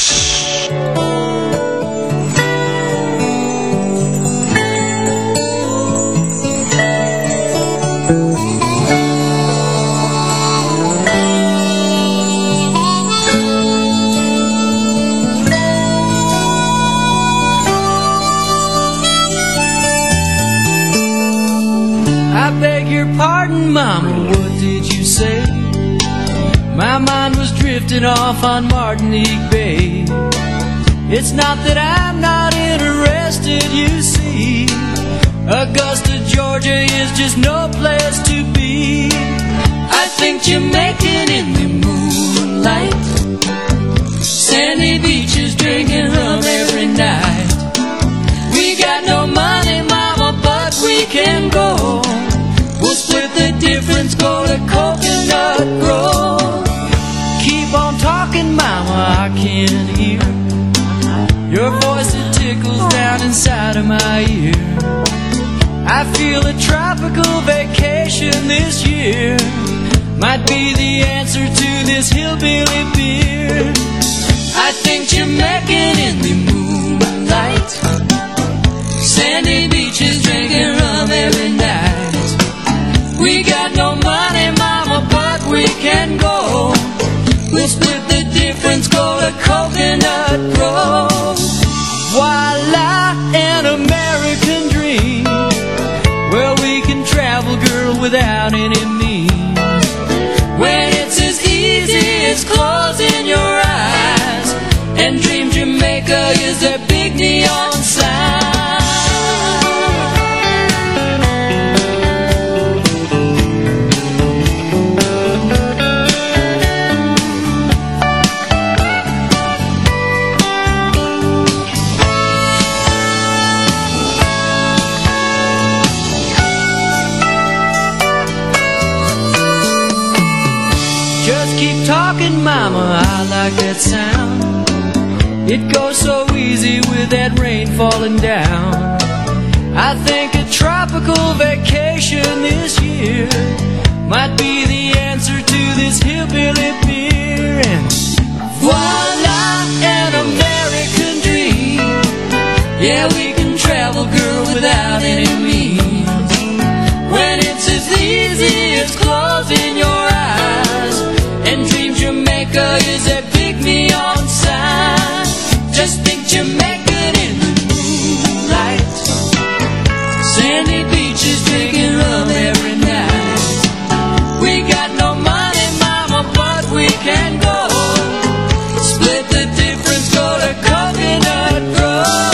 I beg your pardon, Mama, what did you say? My mind was drifting off on Martinique Bay. It's not that I'm not interested, you see. Augusta, Georgia is just no place to be. I think Jamaican in the moonlight, sandy beaches drinking rum every night. We got no money, Mama, but we can go. We'll split the difference, go to Coconut Grove. Keep on talking, Mama, I can hear your voice, it tickles down inside of my ear. I feel a tropical vacation this year might be the answer to this hillbilly beer. I think Jamaican in the moonlight, sandy beaches drinking rum every night. We got no money, Mama, but we can go. We'll split the difference, go to Coconut Grove. Voila, an American dream, where we can travel, girl, without any means. When it's as easy as closing your eyes and dream Jamaica is their big neon sign. Keep talking, Mama, I like that sound. It goes so easy with that rain falling down. I think a tropical vacation this year might be the answer to this hillbilly beer. And voila! Yeah, we can travel, girl, without any means. When it's as easy as closing your eyes, and Dream Jamaica is a big neon sign. Just think Jamaica in the moonlight, sandy beaches drinking rum every night. We got no money, mama, but we can go. Split the difference, go to Coconut Grove.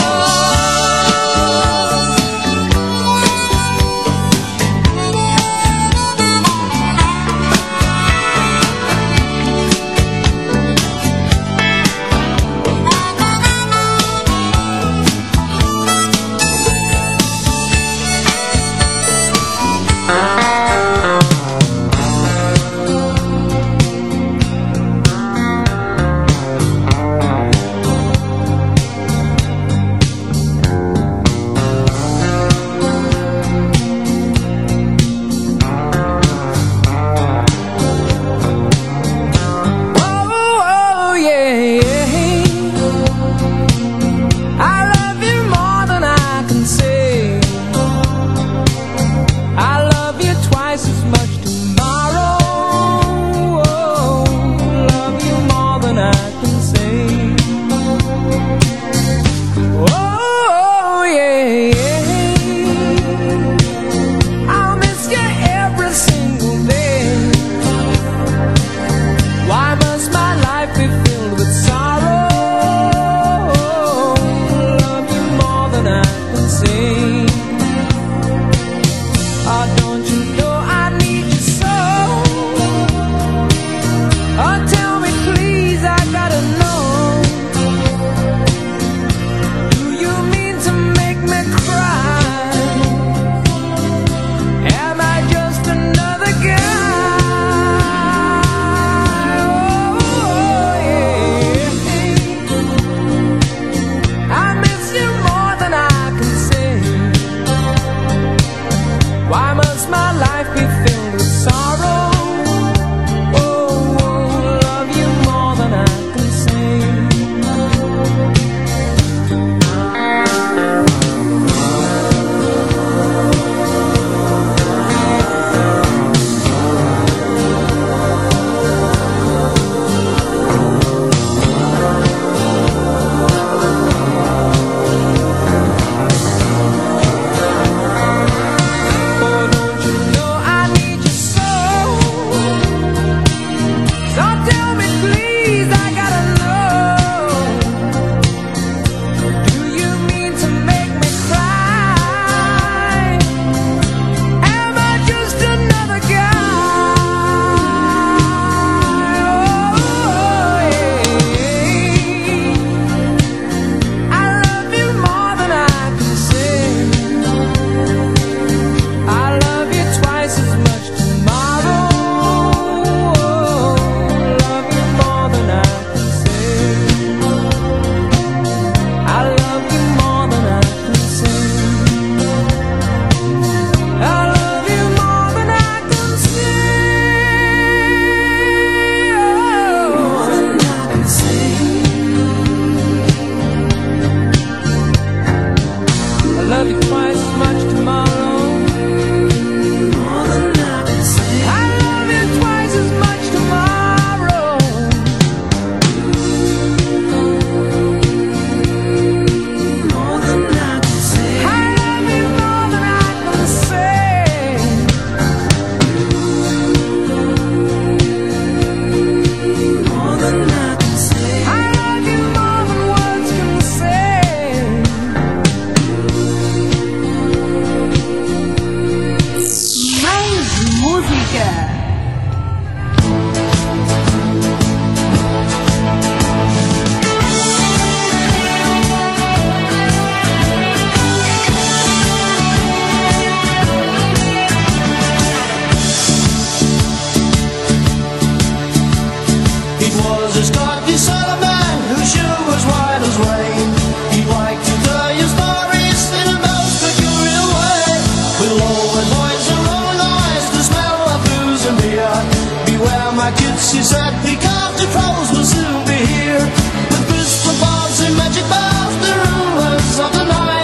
She said, because the pros will soon be here with crystal balls and magic balls, the rulers of the night.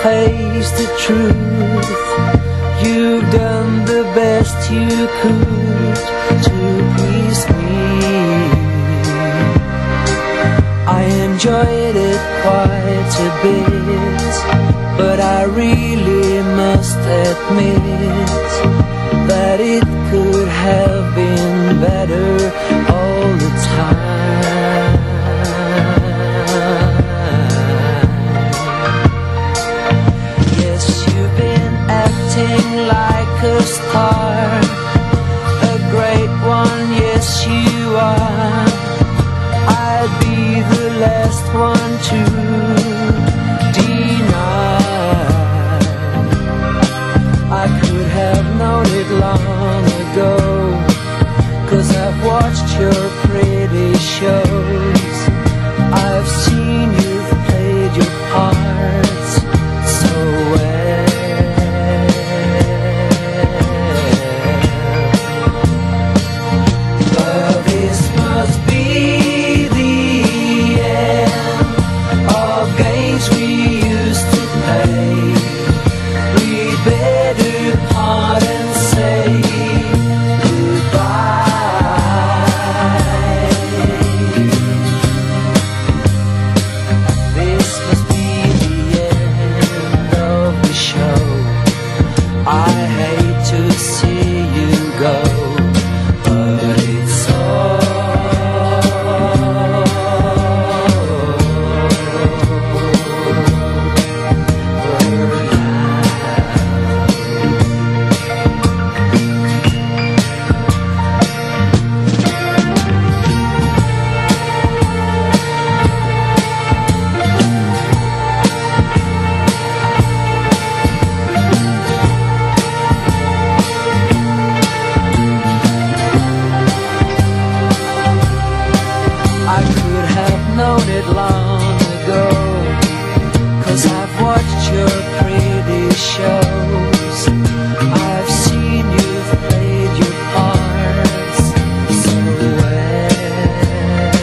face the truth. You've done the best you could to please me. I enjoyed it quite a bit, but I really must admit that it could have been better all the time. Yes, you've been acting like a star, a great one, yes you are. I'd be the last one to deny. I could have known it long ago, 'cause I've watched your pretty shows. I've seen you've played your parts so well. But this must be we used to play. We'd better part and say goodbye. This must be the end of the show. I hate to see you go, but it's all long ago, 'cause I've watched your pretty shows. I've seen you've played your parts so well.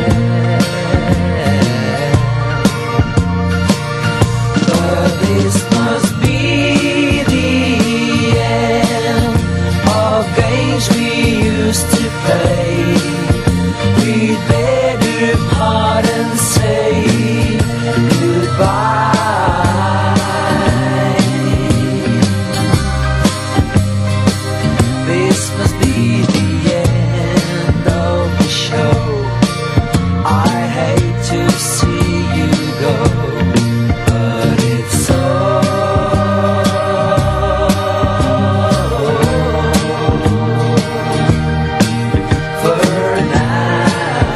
But this must be the end of games we used to play. We'd better part and say goodbye. This must be the end of the show. I hate to see you go, but it's for now.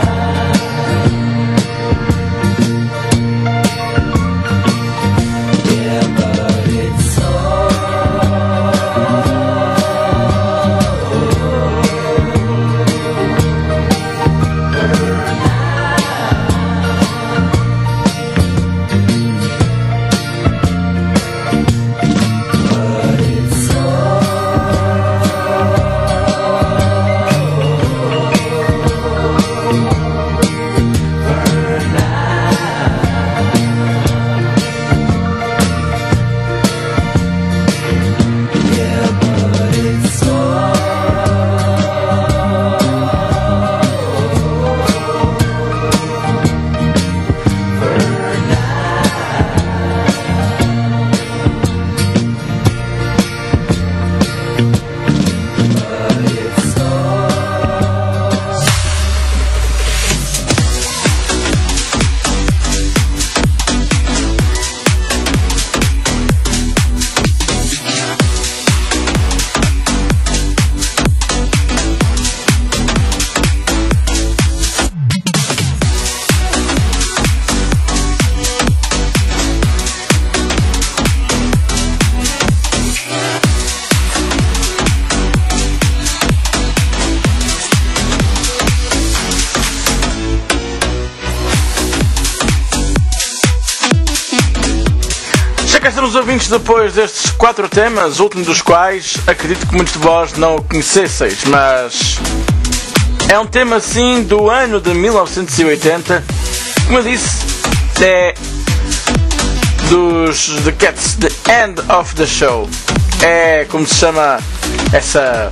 Caros ouvintes, depois destes quatro temas, o último dos quais acredito que muitos de vós não o conhecesseis, mas é um tema sim do ano de mil novecentos e oitenta. Como eu disse, é dos The Cats, The End of the Show. É como se chama essa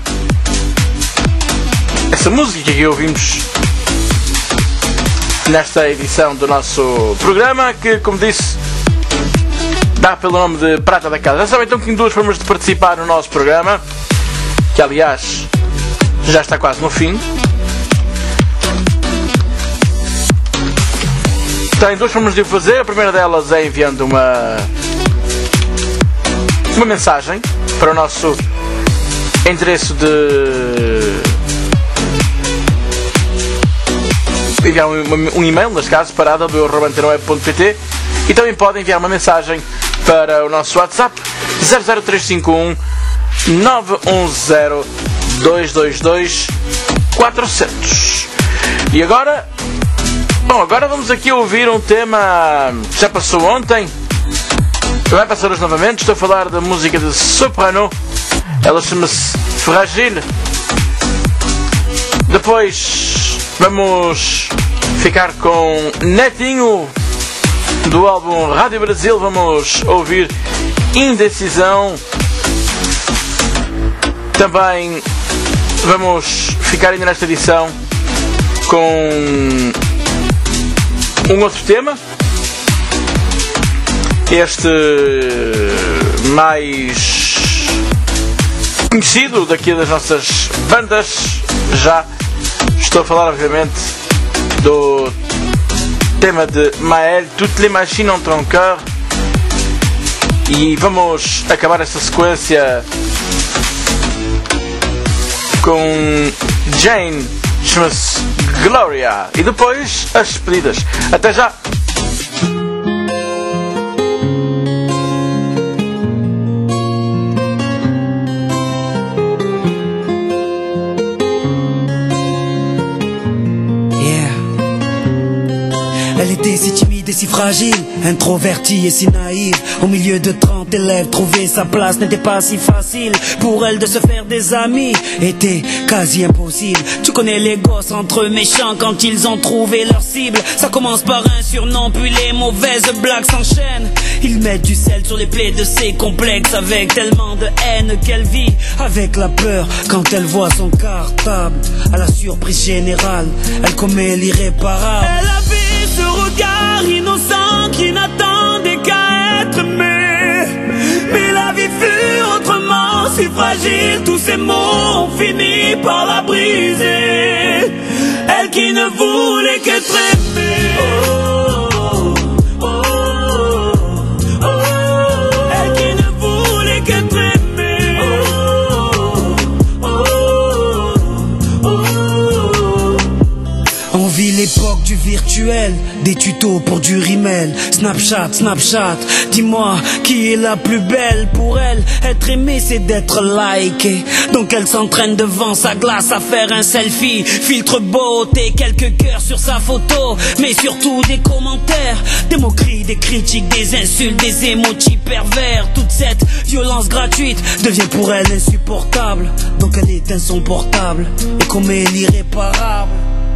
essa música que ouvimos nesta edição do nosso programa, que, como disse, dá pelo nome de Prata da Casa. Já sabem então que tem duas formas de participar no nosso programa, que aliás já está quase no fim. Tem duas formas de o fazer. A primeira delas é enviando uma uma mensagem para o nosso endereço de enviar um, um e-mail, neste caso, para a w arroba antena web ponto p t, e também podem enviar uma mensagem para o nosso WhatsApp zero zero três cinco um nove um zero dois dois dois quatro zero zero. E agora, bom, agora vamos aqui ouvir um tema que já passou ontem, vai passar hoje novamente. Estou a falar da música de Soprano, ela chama-se Fragile. Depois vamos ficar com Netinho, do álbum Rádio Brasil. Vamos ouvir Indecisão. Também vamos ficar ainda nesta edição com um outro tema, este mais conhecido daqui das nossas bandas. Já estou a falar, obviamente, do tema de Maël, Toutes les machines ont un cœur. E vamos acabar esta sequência com Jane, chama-se Gloria. E depois as despedidas. Até já! Elle était si timide et si fragile, introvertie et si naïve. Au milieu de trente élèves, trouver sa place n'était pas si facile. Pour elle de se faire des amis était quasi impossible. Tu connais les gosses entre eux méchants quand ils ont trouvé leur cible. Ça commence par un surnom, puis les mauvaises blagues s'enchaînent. Ils mettent du sel sur les plaies de ses complexes, avec tellement de haine qu'elle vit avec la peur. Quand elle voit son cartable, à la surprise générale, elle commet l'irréparable. Elle avait ce regard innocent qui n'attendait qu'à être aimé. Mais la vie fut autrement si fragile, tous ces mots ont fini par la briser. Elle qui ne voulait qu'être aimée. Oh, oh, oh, oh, oh. Elle qui ne voulait qu'être aimée. Oh, oh, oh, oh. On vit l'époque du virtuel, des tutos pour du rimel. Snapchat, Snapchat, dis-moi qui est la plus belle. Pour elle, être aimée c'est d'être liké. Donc elle s'entraîne devant sa glace à faire un selfie. Filtre beauté, quelques cœurs sur sa photo, mais surtout des commentaires, des moqueries, des critiques, des insultes, des émojis pervers. Toute cette violence gratuite devient pour elle insupportable. Donc elle éteint son portable et commet l'irréparable.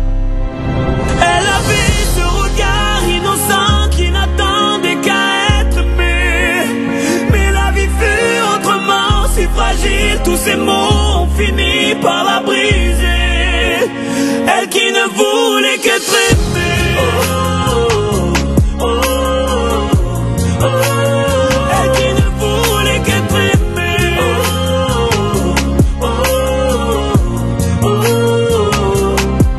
Elle avait ce regard innocent qui n'attendait qu'à être aimé. Mais la vie fut autrement si fragile, tous ces mots ont fini par la briser. Elle qui ne voulait qu'être aimée. Oh, oh, oh, oh, oh. Elle qui ne voulait qu'être aimée. Oh, oh, oh, oh.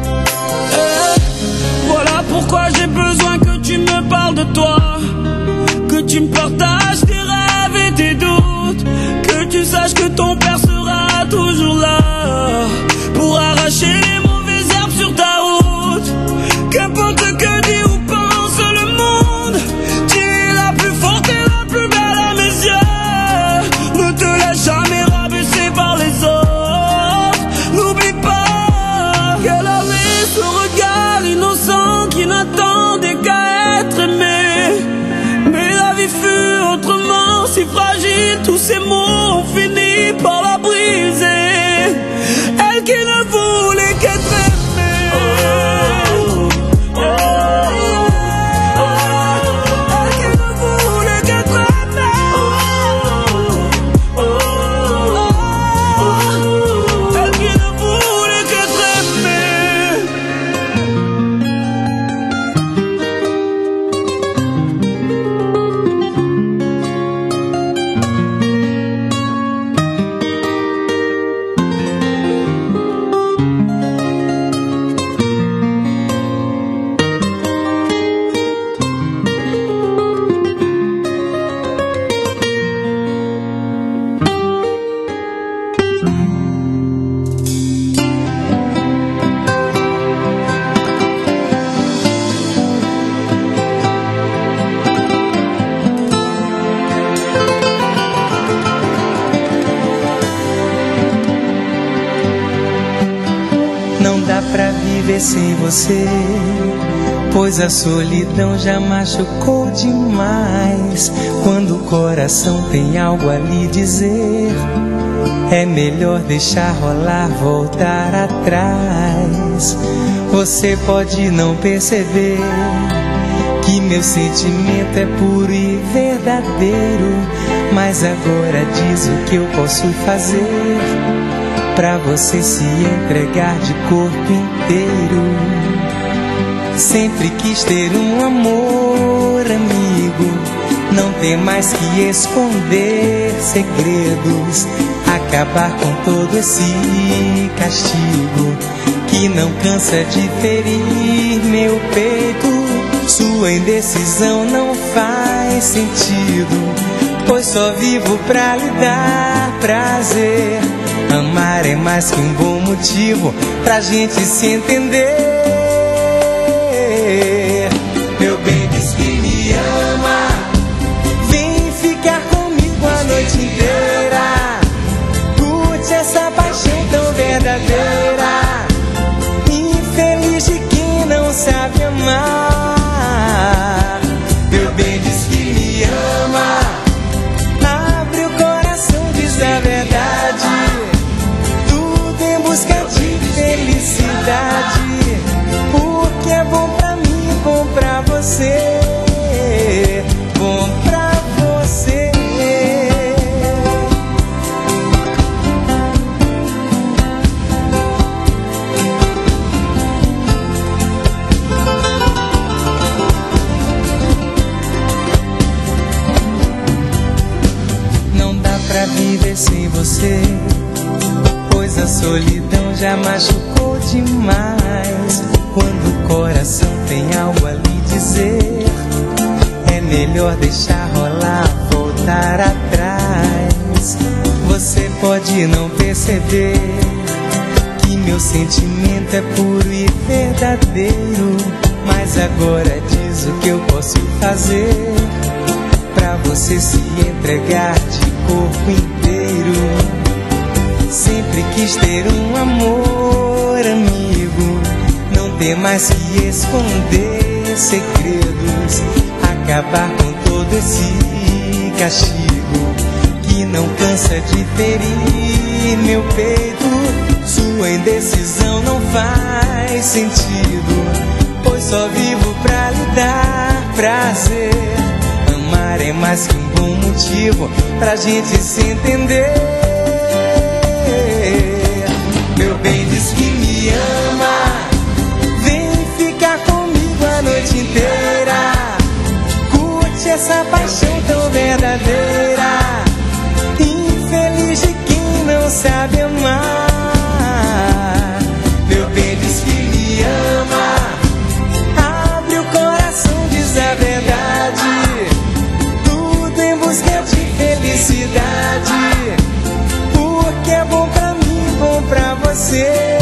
Voilà pourquoi j'ai besoin que tu me parles de toi, que tu me partages tes rêves et tes doutes, que tu saches que ton père sera toujours là pour arracher les mauvaises herbes sur ta route. Qu'importe ce que dit ou pense le monde, tu es la plus forte et la plus belle à mes yeux. Ne te laisse jamais rabaisser par les autres. N'oublie pas qu'elle avait ce regard innocent qui n'attendait qu'à être aimé. Mais la vie fut autrement si fragile, tous ces mots ont fini par la briser. Elle qui ne voulait qu'être aimée. Oh, oh, oh, oh. Elle qui ne voulait qu'être viver sem você, pois a solidão já machucou demais. Quando o coração tem algo a lhe dizer, é melhor deixar rolar, voltar atrás. Você pode não perceber que meu sentimento é puro e verdadeiro, mas agora diz o que eu posso fazer pra você se entregar de corpo inteiro. Sempre quis ter um amor, amigo, não ter mais que esconder segredos, acabar com todo esse castigo que não cansa de ferir meu peito. Sua indecisão não faz sentido, pois só vivo pra lhe dar prazer. Amar é mais que um bom motivo pra gente se entender. Meu bem diz que me ama, vem ficar comigo a noite inteira. Curte essa paixão tão verdadeira, infeliz de quem não sabe amar. Meu bem diz que me ama, abre o coração, diz a verdade, tudo em busca de felicidade. O que é bom pra mim, bom pra você, bom pra você. Não dá pra viver sem você, pois a solidão já machucou demais. Quando o coração tem algo a lhe dizer, é melhor deixar rolar, voltar atrás. Você pode não perceber que meu sentimento é puro e verdadeiro, mas agora diz o que eu posso fazer pra você se entregar de corpo inteiro. Sempre quis ter um amor, amigo, não ter mais que esconder segredos, acabar com todo esse castigo que não cansa de ferir meu peito. Sua indecisão não faz sentido, pois só vivo pra lhe dar prazer. Amar é mais que um bom motivo pra gente se entender. Meu bem diz que me ama, vem ficar comigo a noite inteira. Curte essa paixão tão verdadeira, infeliz de quem não sabe amar. Meu bem diz que me ama, abre o coração, diz a verdade, tudo em busca de felicidade. O que é bom pra mim, bom pra você.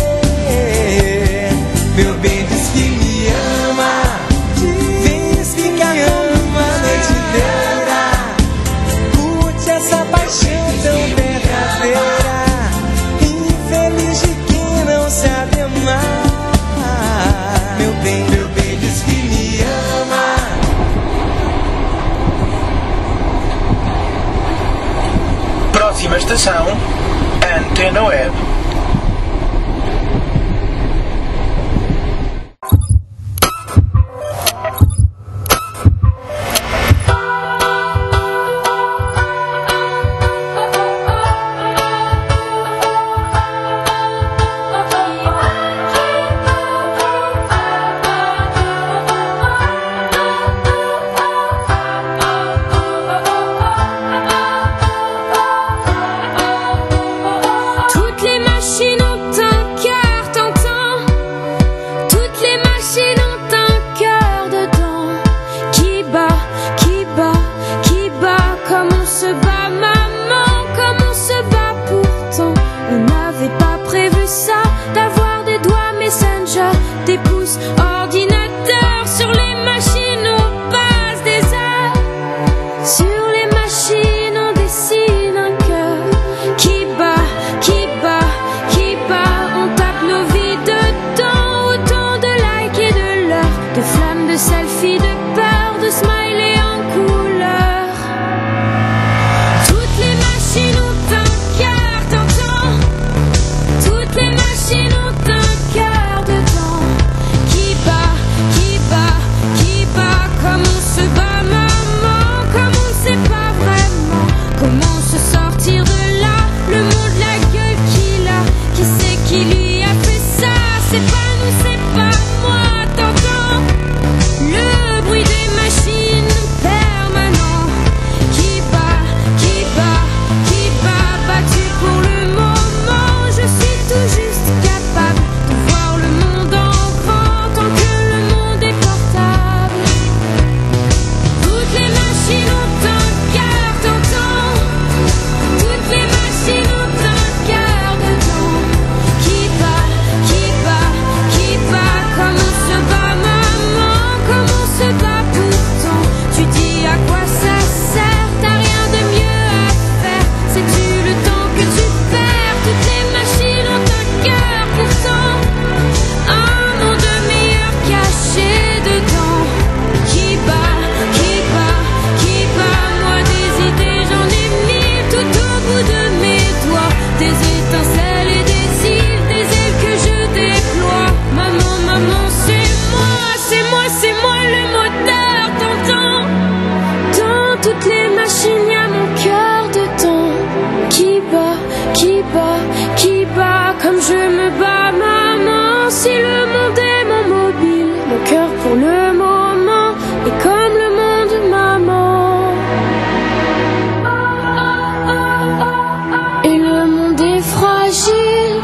Meu bem diz que me ama, diz que me ama a noite inteira. Curte essa paixão tão verdadeira, infeliz de quem não sabe amar. Meu bem, meu bem diz que me ama. Próxima estação, Antena Web. Toutes les machines ont un cœur tentant, toutes les machines ont un cœur dedans, qui bat, qui bat, qui bat, comme on se bat, maman, comme on se bat pourtant. On n'avait pas prévu ça, d'avoir des doigts Messenger, des pouces ordinateurs. Sur les machines on passe des heures, sur les machines on dessine un cœur qui bat, qui bat, qui bat. On tape nos vies dedans, autant bats comme je me bats, maman. Si le monde est mon mobile, mon cœur pour le moment est comme le monde, maman. Et le monde est fragile.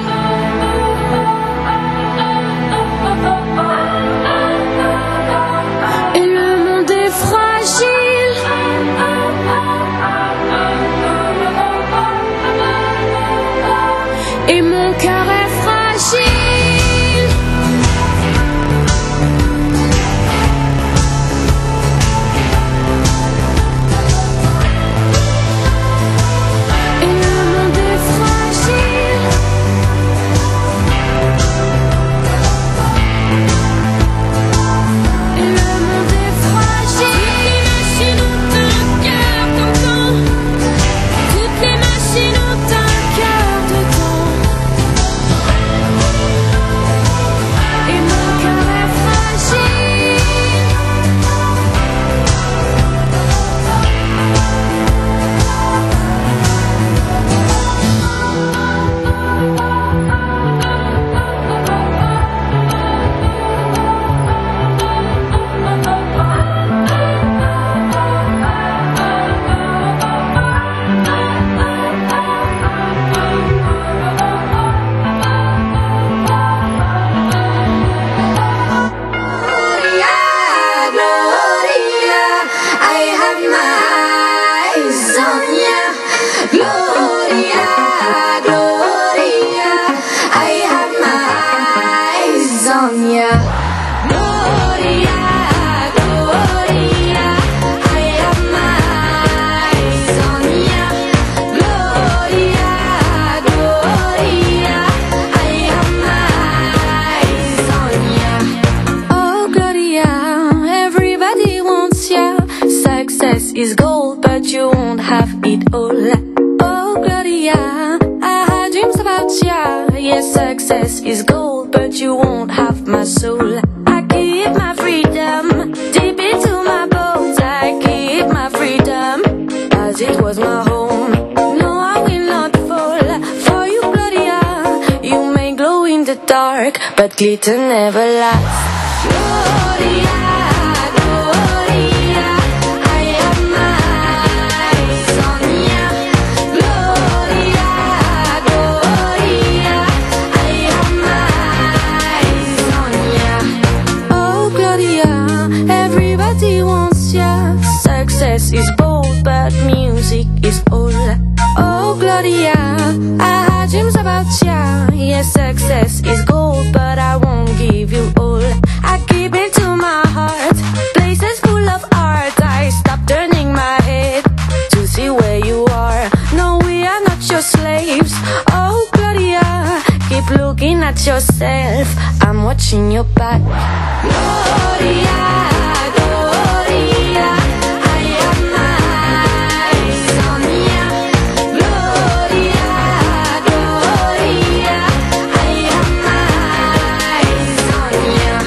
Et le monde est fragile. Et mon cœur est fragile. Et le monde est fragile. Et le monde est fragile. Toutes les machines ont un cœur dedans. Et mon cœur est fragile. Oh Gloria, everybody wants ya. Success is gold, but you won't have it all. Oh Gloria, I had dreams about ya. Yes, success is gold, but you won't have my soul. I keep my freedom deep into my bones. I keep my freedom as it was my home. No, I will not fall for you, Gloria. You may glow in the dark, but glitter never lasts. Gloria, Gloria, I have my eyes on ya. Gloria, Gloria, I have my eyes on ya. Oh Gloria, everybody wants ya. Success is bold, but music is all. Oh Gloria, I had dreams about ya. Yes, success is gold, but I won't give you all. I keep it to my heart, places full of art. I stop turning my head to see where you are. No, we are not your slaves. Oh Gloria, keep looking at yourself. I'm watching your back. Gloria, Gloria, I have my eyes on ya. Gloria, Gloria, I have my eyes on ya.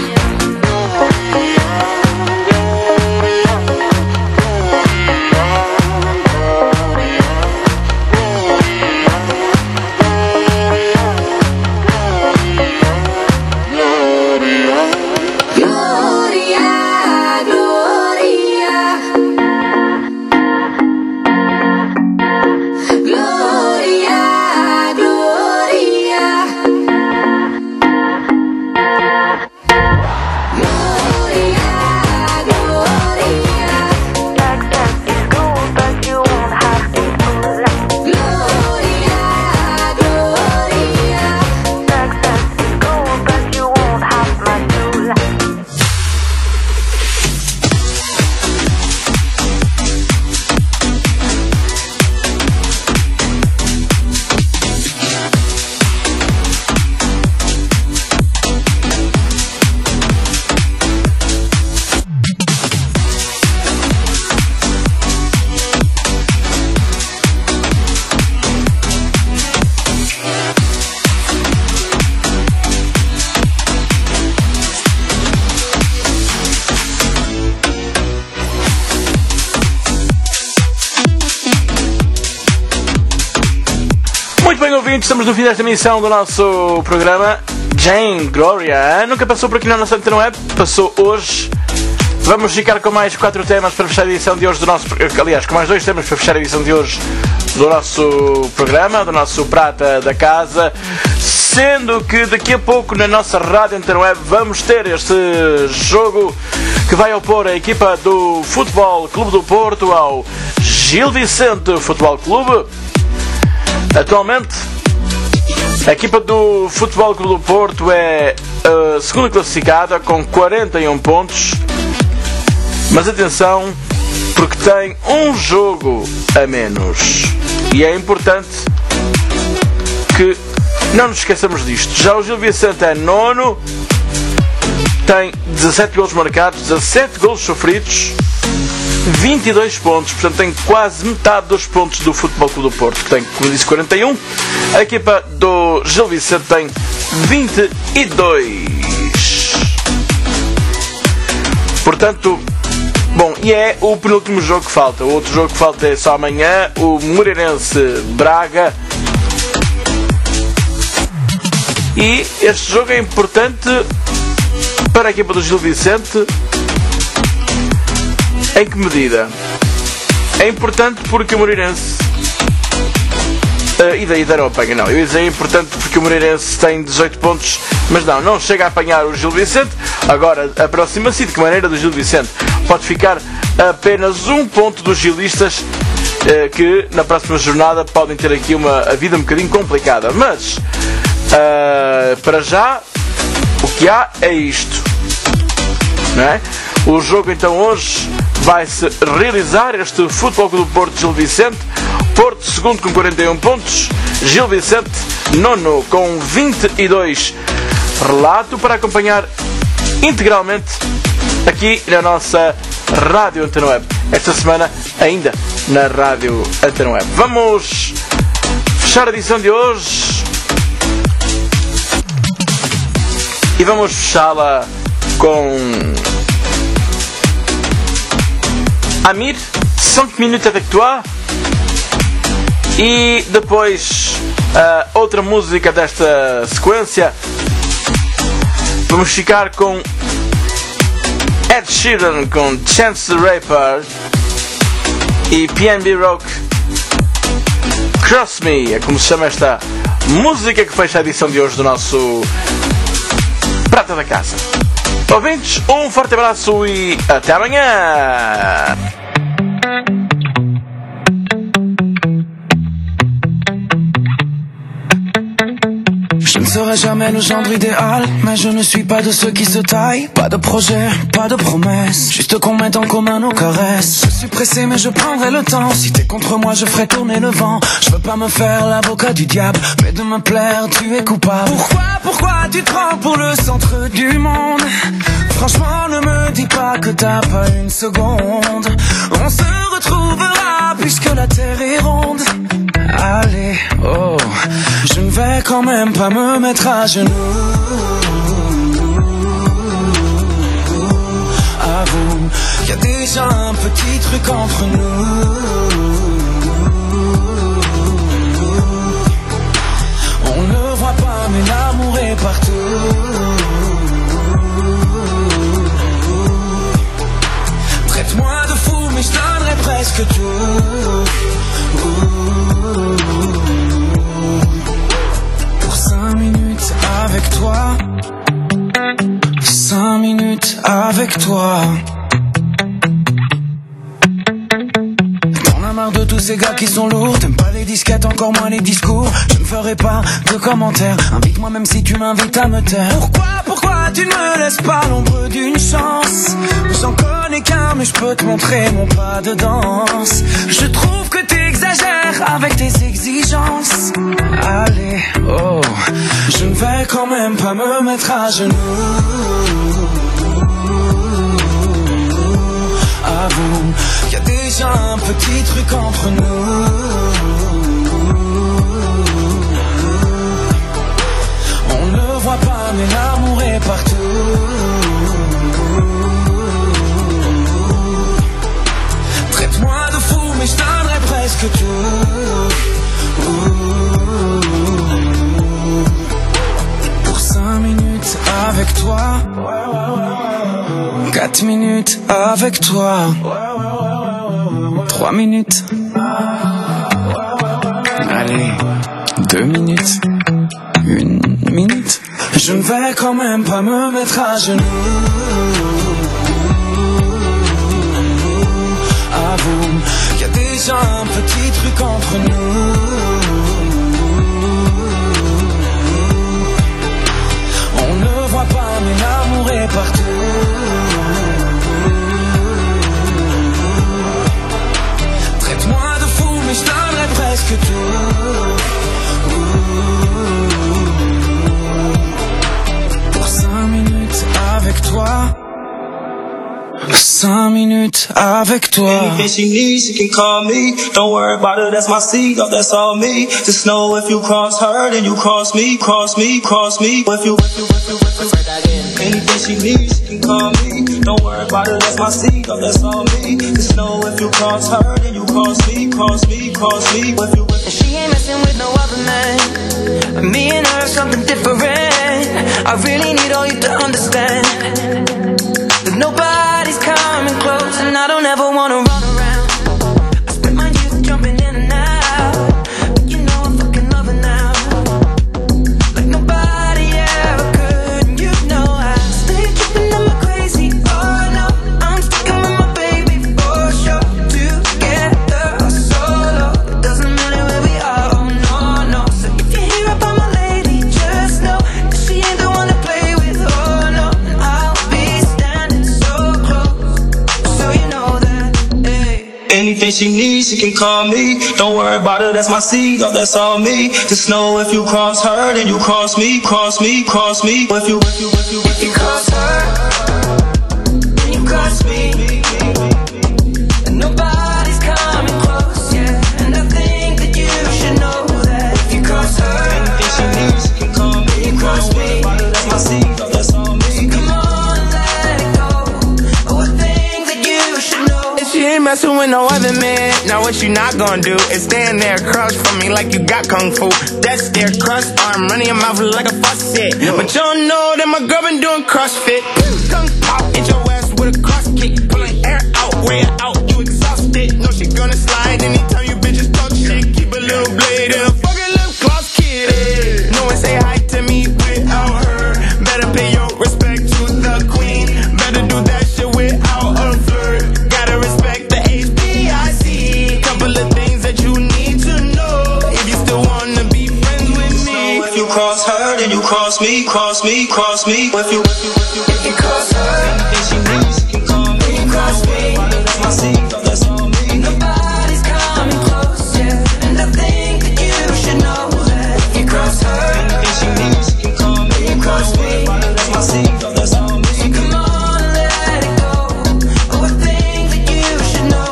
Gloria, bem, ouvintes, estamos no fim desta emissão do nosso programa. Jane Gloria nunca passou por aqui na nossa Antena Web, passou hoje. Vamos ficar com mais quatro temas para fechar a edição de hoje do nosso... Aliás, com mais dois temas para fechar a edição de hoje do nosso programa, do nosso Prata da Casa. Sendo que daqui a pouco na nossa Rádio Antena Web vamos ter este jogo que vai opor a equipa do Futebol Clube do Porto ao Gil Vicente Futebol Clube. Atualmente, a equipa do Futebol Clube do Porto é a segunda classificada com quarenta e um pontos. Mas atenção, porque tem um jogo a menos. E é importante que não nos esqueçamos disto. Já o Gil Vicente é nono, tem dezassete golos marcados, dezassete golos sofridos, vinte e dois pontos. Portanto, tem quase metade dos pontos do Futebol Clube do Porto, que tem, como disse, quarenta e um. A equipa do Gil Vicente tem vinte e dois. Portanto, bom, e é o penúltimo jogo que falta. O outro jogo que falta é só amanhã, o Moreirense Braga. E este jogo é importante para a equipa do Gil Vicente. Em que medida? É importante porque o Moreirense... Uh, e daí deram apanha, não. Eu ia dizer é importante porque o Moreirense tem dezoito pontos, mas não, não chega a apanhar o Gil Vicente. Agora aproxima-se. De que maneira do Gil Vicente? Pode ficar apenas um ponto dos gilistas, uh, que na próxima jornada podem ter aqui uma a vida um bocadinho complicada. Mas, uh, para já, o que há é isto. Não é? O jogo então hoje vai-se realizar, este Futebol Clube do Porto Gil Vicente. Porto segundo com quarenta e um pontos, Gil Vicente nono com vinte e dois. Relato para acompanhar integralmente aqui na nossa Rádio Antena Web. Esta semana ainda na Rádio Antena Web. Vamos fechar a edição de hoje e vamos fechá-la com Amir, cinco minutes avec toi. E depois, uh, outra música desta sequência. Vamos ficar com Ed Sheeran com Chance the Rapper e P N B Rock Cross Me, é como se chama esta música que fecha a edição de hoje do nosso Prata da Casa. Ouvintes, um forte abraço e até amanhã! Je ne serai jamais le gendre idéal, mais je ne suis pas de ceux qui se taillent. Pas de projet, pas de promesse, juste qu'on mette en commun nos caresses. Je suis pressé mais je prendrai le temps. Si t'es contre moi je ferai tourner le vent. Je veux pas me faire l'avocat du diable, mais de me plaire tu es coupable. Pourquoi, pourquoi tu te prends pour le centre du monde? Franchement ne me dis pas que t'as pas une seconde. On se retrouvera puisque la terre est ronde. Allez, oh, je ne vais quand même pas me mettre à genoux. Avoue qu'il y a déjà un petit truc entre nous. On ne le voit pas mais l'amour est partout. Traite-moi de fou mais je donnerai presque tout. Pour cinq minutes avec toi, cinq minutes avec toi. T'en as marre de tous ces gars qui sont lourds. T'aimes pas les disquettes, encore moins les discours. Je ne ferai pas de commentaires. Invite-moi même si tu m'invites à me taire. Pourquoi, pourquoi tu ne me laisses pas l'ombre d'une chance? J'en connais qu'un mais je peux te montrer mon pas de danse. Je trouve que t'exagères avec tes exigences. Allez, oh, je ne vais quand même pas me mettre à genoux. Avoue qu'il y a déjà un petit truc entre nous. On ne le voit pas mais l'amour est partout. Traite-moi de fou mais je donnerai presque tout. Ouh. Quatre minutes avec toi. Trois minutes. Allez, deux minutes. Une minute. Je ne vais quand même pas me mettre à genoux. Avoue qu'il y a déjà un petit truc entre nous. On ne voit pas mais l'amour est partout. Traite-moi de fou mais je donnerai presque tout. Pour cinq minutes avec toi. Cinq minutes avec toi. Anything she needs, she can call me. Don't worry about it, that's my seed, oh, that's all me. Just know if you cross her, then you cross me, cross me, cross me. If you, if you, if you, if you, anything she needs, she can call me. Don't worry about it, that's my seed, oh, that's all me. Just know if you cross her, then you cross me, cross me, cross me. If you, if you, she ain't messing with no other man. Me and her, something different. I really need all you to understand that nobody's coming close, and I don't ever wanna run around. I spent my youth jumping in and out, but you know I'm fucking loving now, like nobody ever could. And you know I stay tripping, am I crazy? Oh no, I'm sticking with my baby for sure. Together or solo, it doesn't matter where we are. Oh no, no. So if you hear about my lady, just know that she ain't the one to play with. Oh no, and I'll be standing so close, so you know that. Hey. anything she needs, she can call me. Don't worry about it, that's my seed, oh, that's all me. Just know if you cross her, then you cross me, cross me, cross me. If you, if you, if you, if you cross her, then you cross me. And nobody's coming close, yeah. And I think that you should know that if you cross her, anything she needs, she can call me, cross me. That's my seed, oh, that's all me. So come on, let it go. Oh, I think that you should know. If she ain't messing with no other man, now what you not gonna do is stand there across from me like you got kung fu. That's their crust arm running your mouth like a faucet. But you don't know that my girl been doing CrossFit. Kung pop in your ass with a cross kick, pulling air out, way out, you exhausted. No, she gonna slide anytime you bitches talk shit. Keep a little blade and a fucking lip gloss kid. No one say hi to me without her. Better pay your respect to the queen. Better do that shit without a flirt. Gotta respect the H B I C. Couple of things that you need to know if you still wanna be friends with me. So if you cross her, then you cross me, cross me, cross me. If you, if you, if you, if you cross her, anything she needs, she can call me, cross me. That's my seed, oh, that's all me. Nobody's coming close, yeah. And I think that you should know that if you cross her, anything she needs, she can call me, cross me. That's my seed, oh, that's all me. so come on, let it go. Oh, I think that you should know.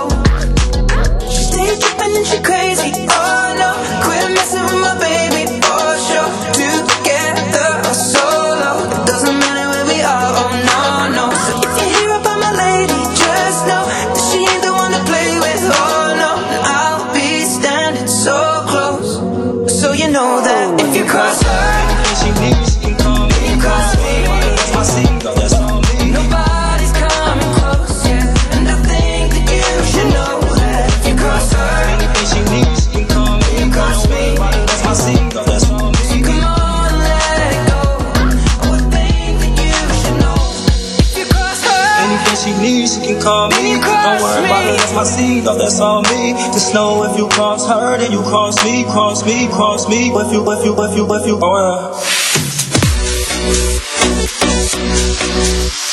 She stays tripping and she crazy. Oh no, quit messing with my baby for sure. Together or solo, it doesn't matter where we are. Oh no, no. So if you hear about my lady, just know that she ain't the one to play with. Oh no, and I'll be standing so close, so you know that if you cross her, anything she needs, she can call me, cross me. That's my seed, oh, that's all me. nobody's coming close, yeah. And I think that you should know that if you cross her, Anything she needs, she can call me, cross me. That's my seed, oh, that's all me. so come on, let it go. Oh, I think that you should know if you cross her. Anything she needs, she can call Then me. you cross Don't worry about me. it, that's my seed, oh, that's all me. Just know if you cross her, then you cross me, cross me, cross me. If you, if you, if you, if you, oh, uh.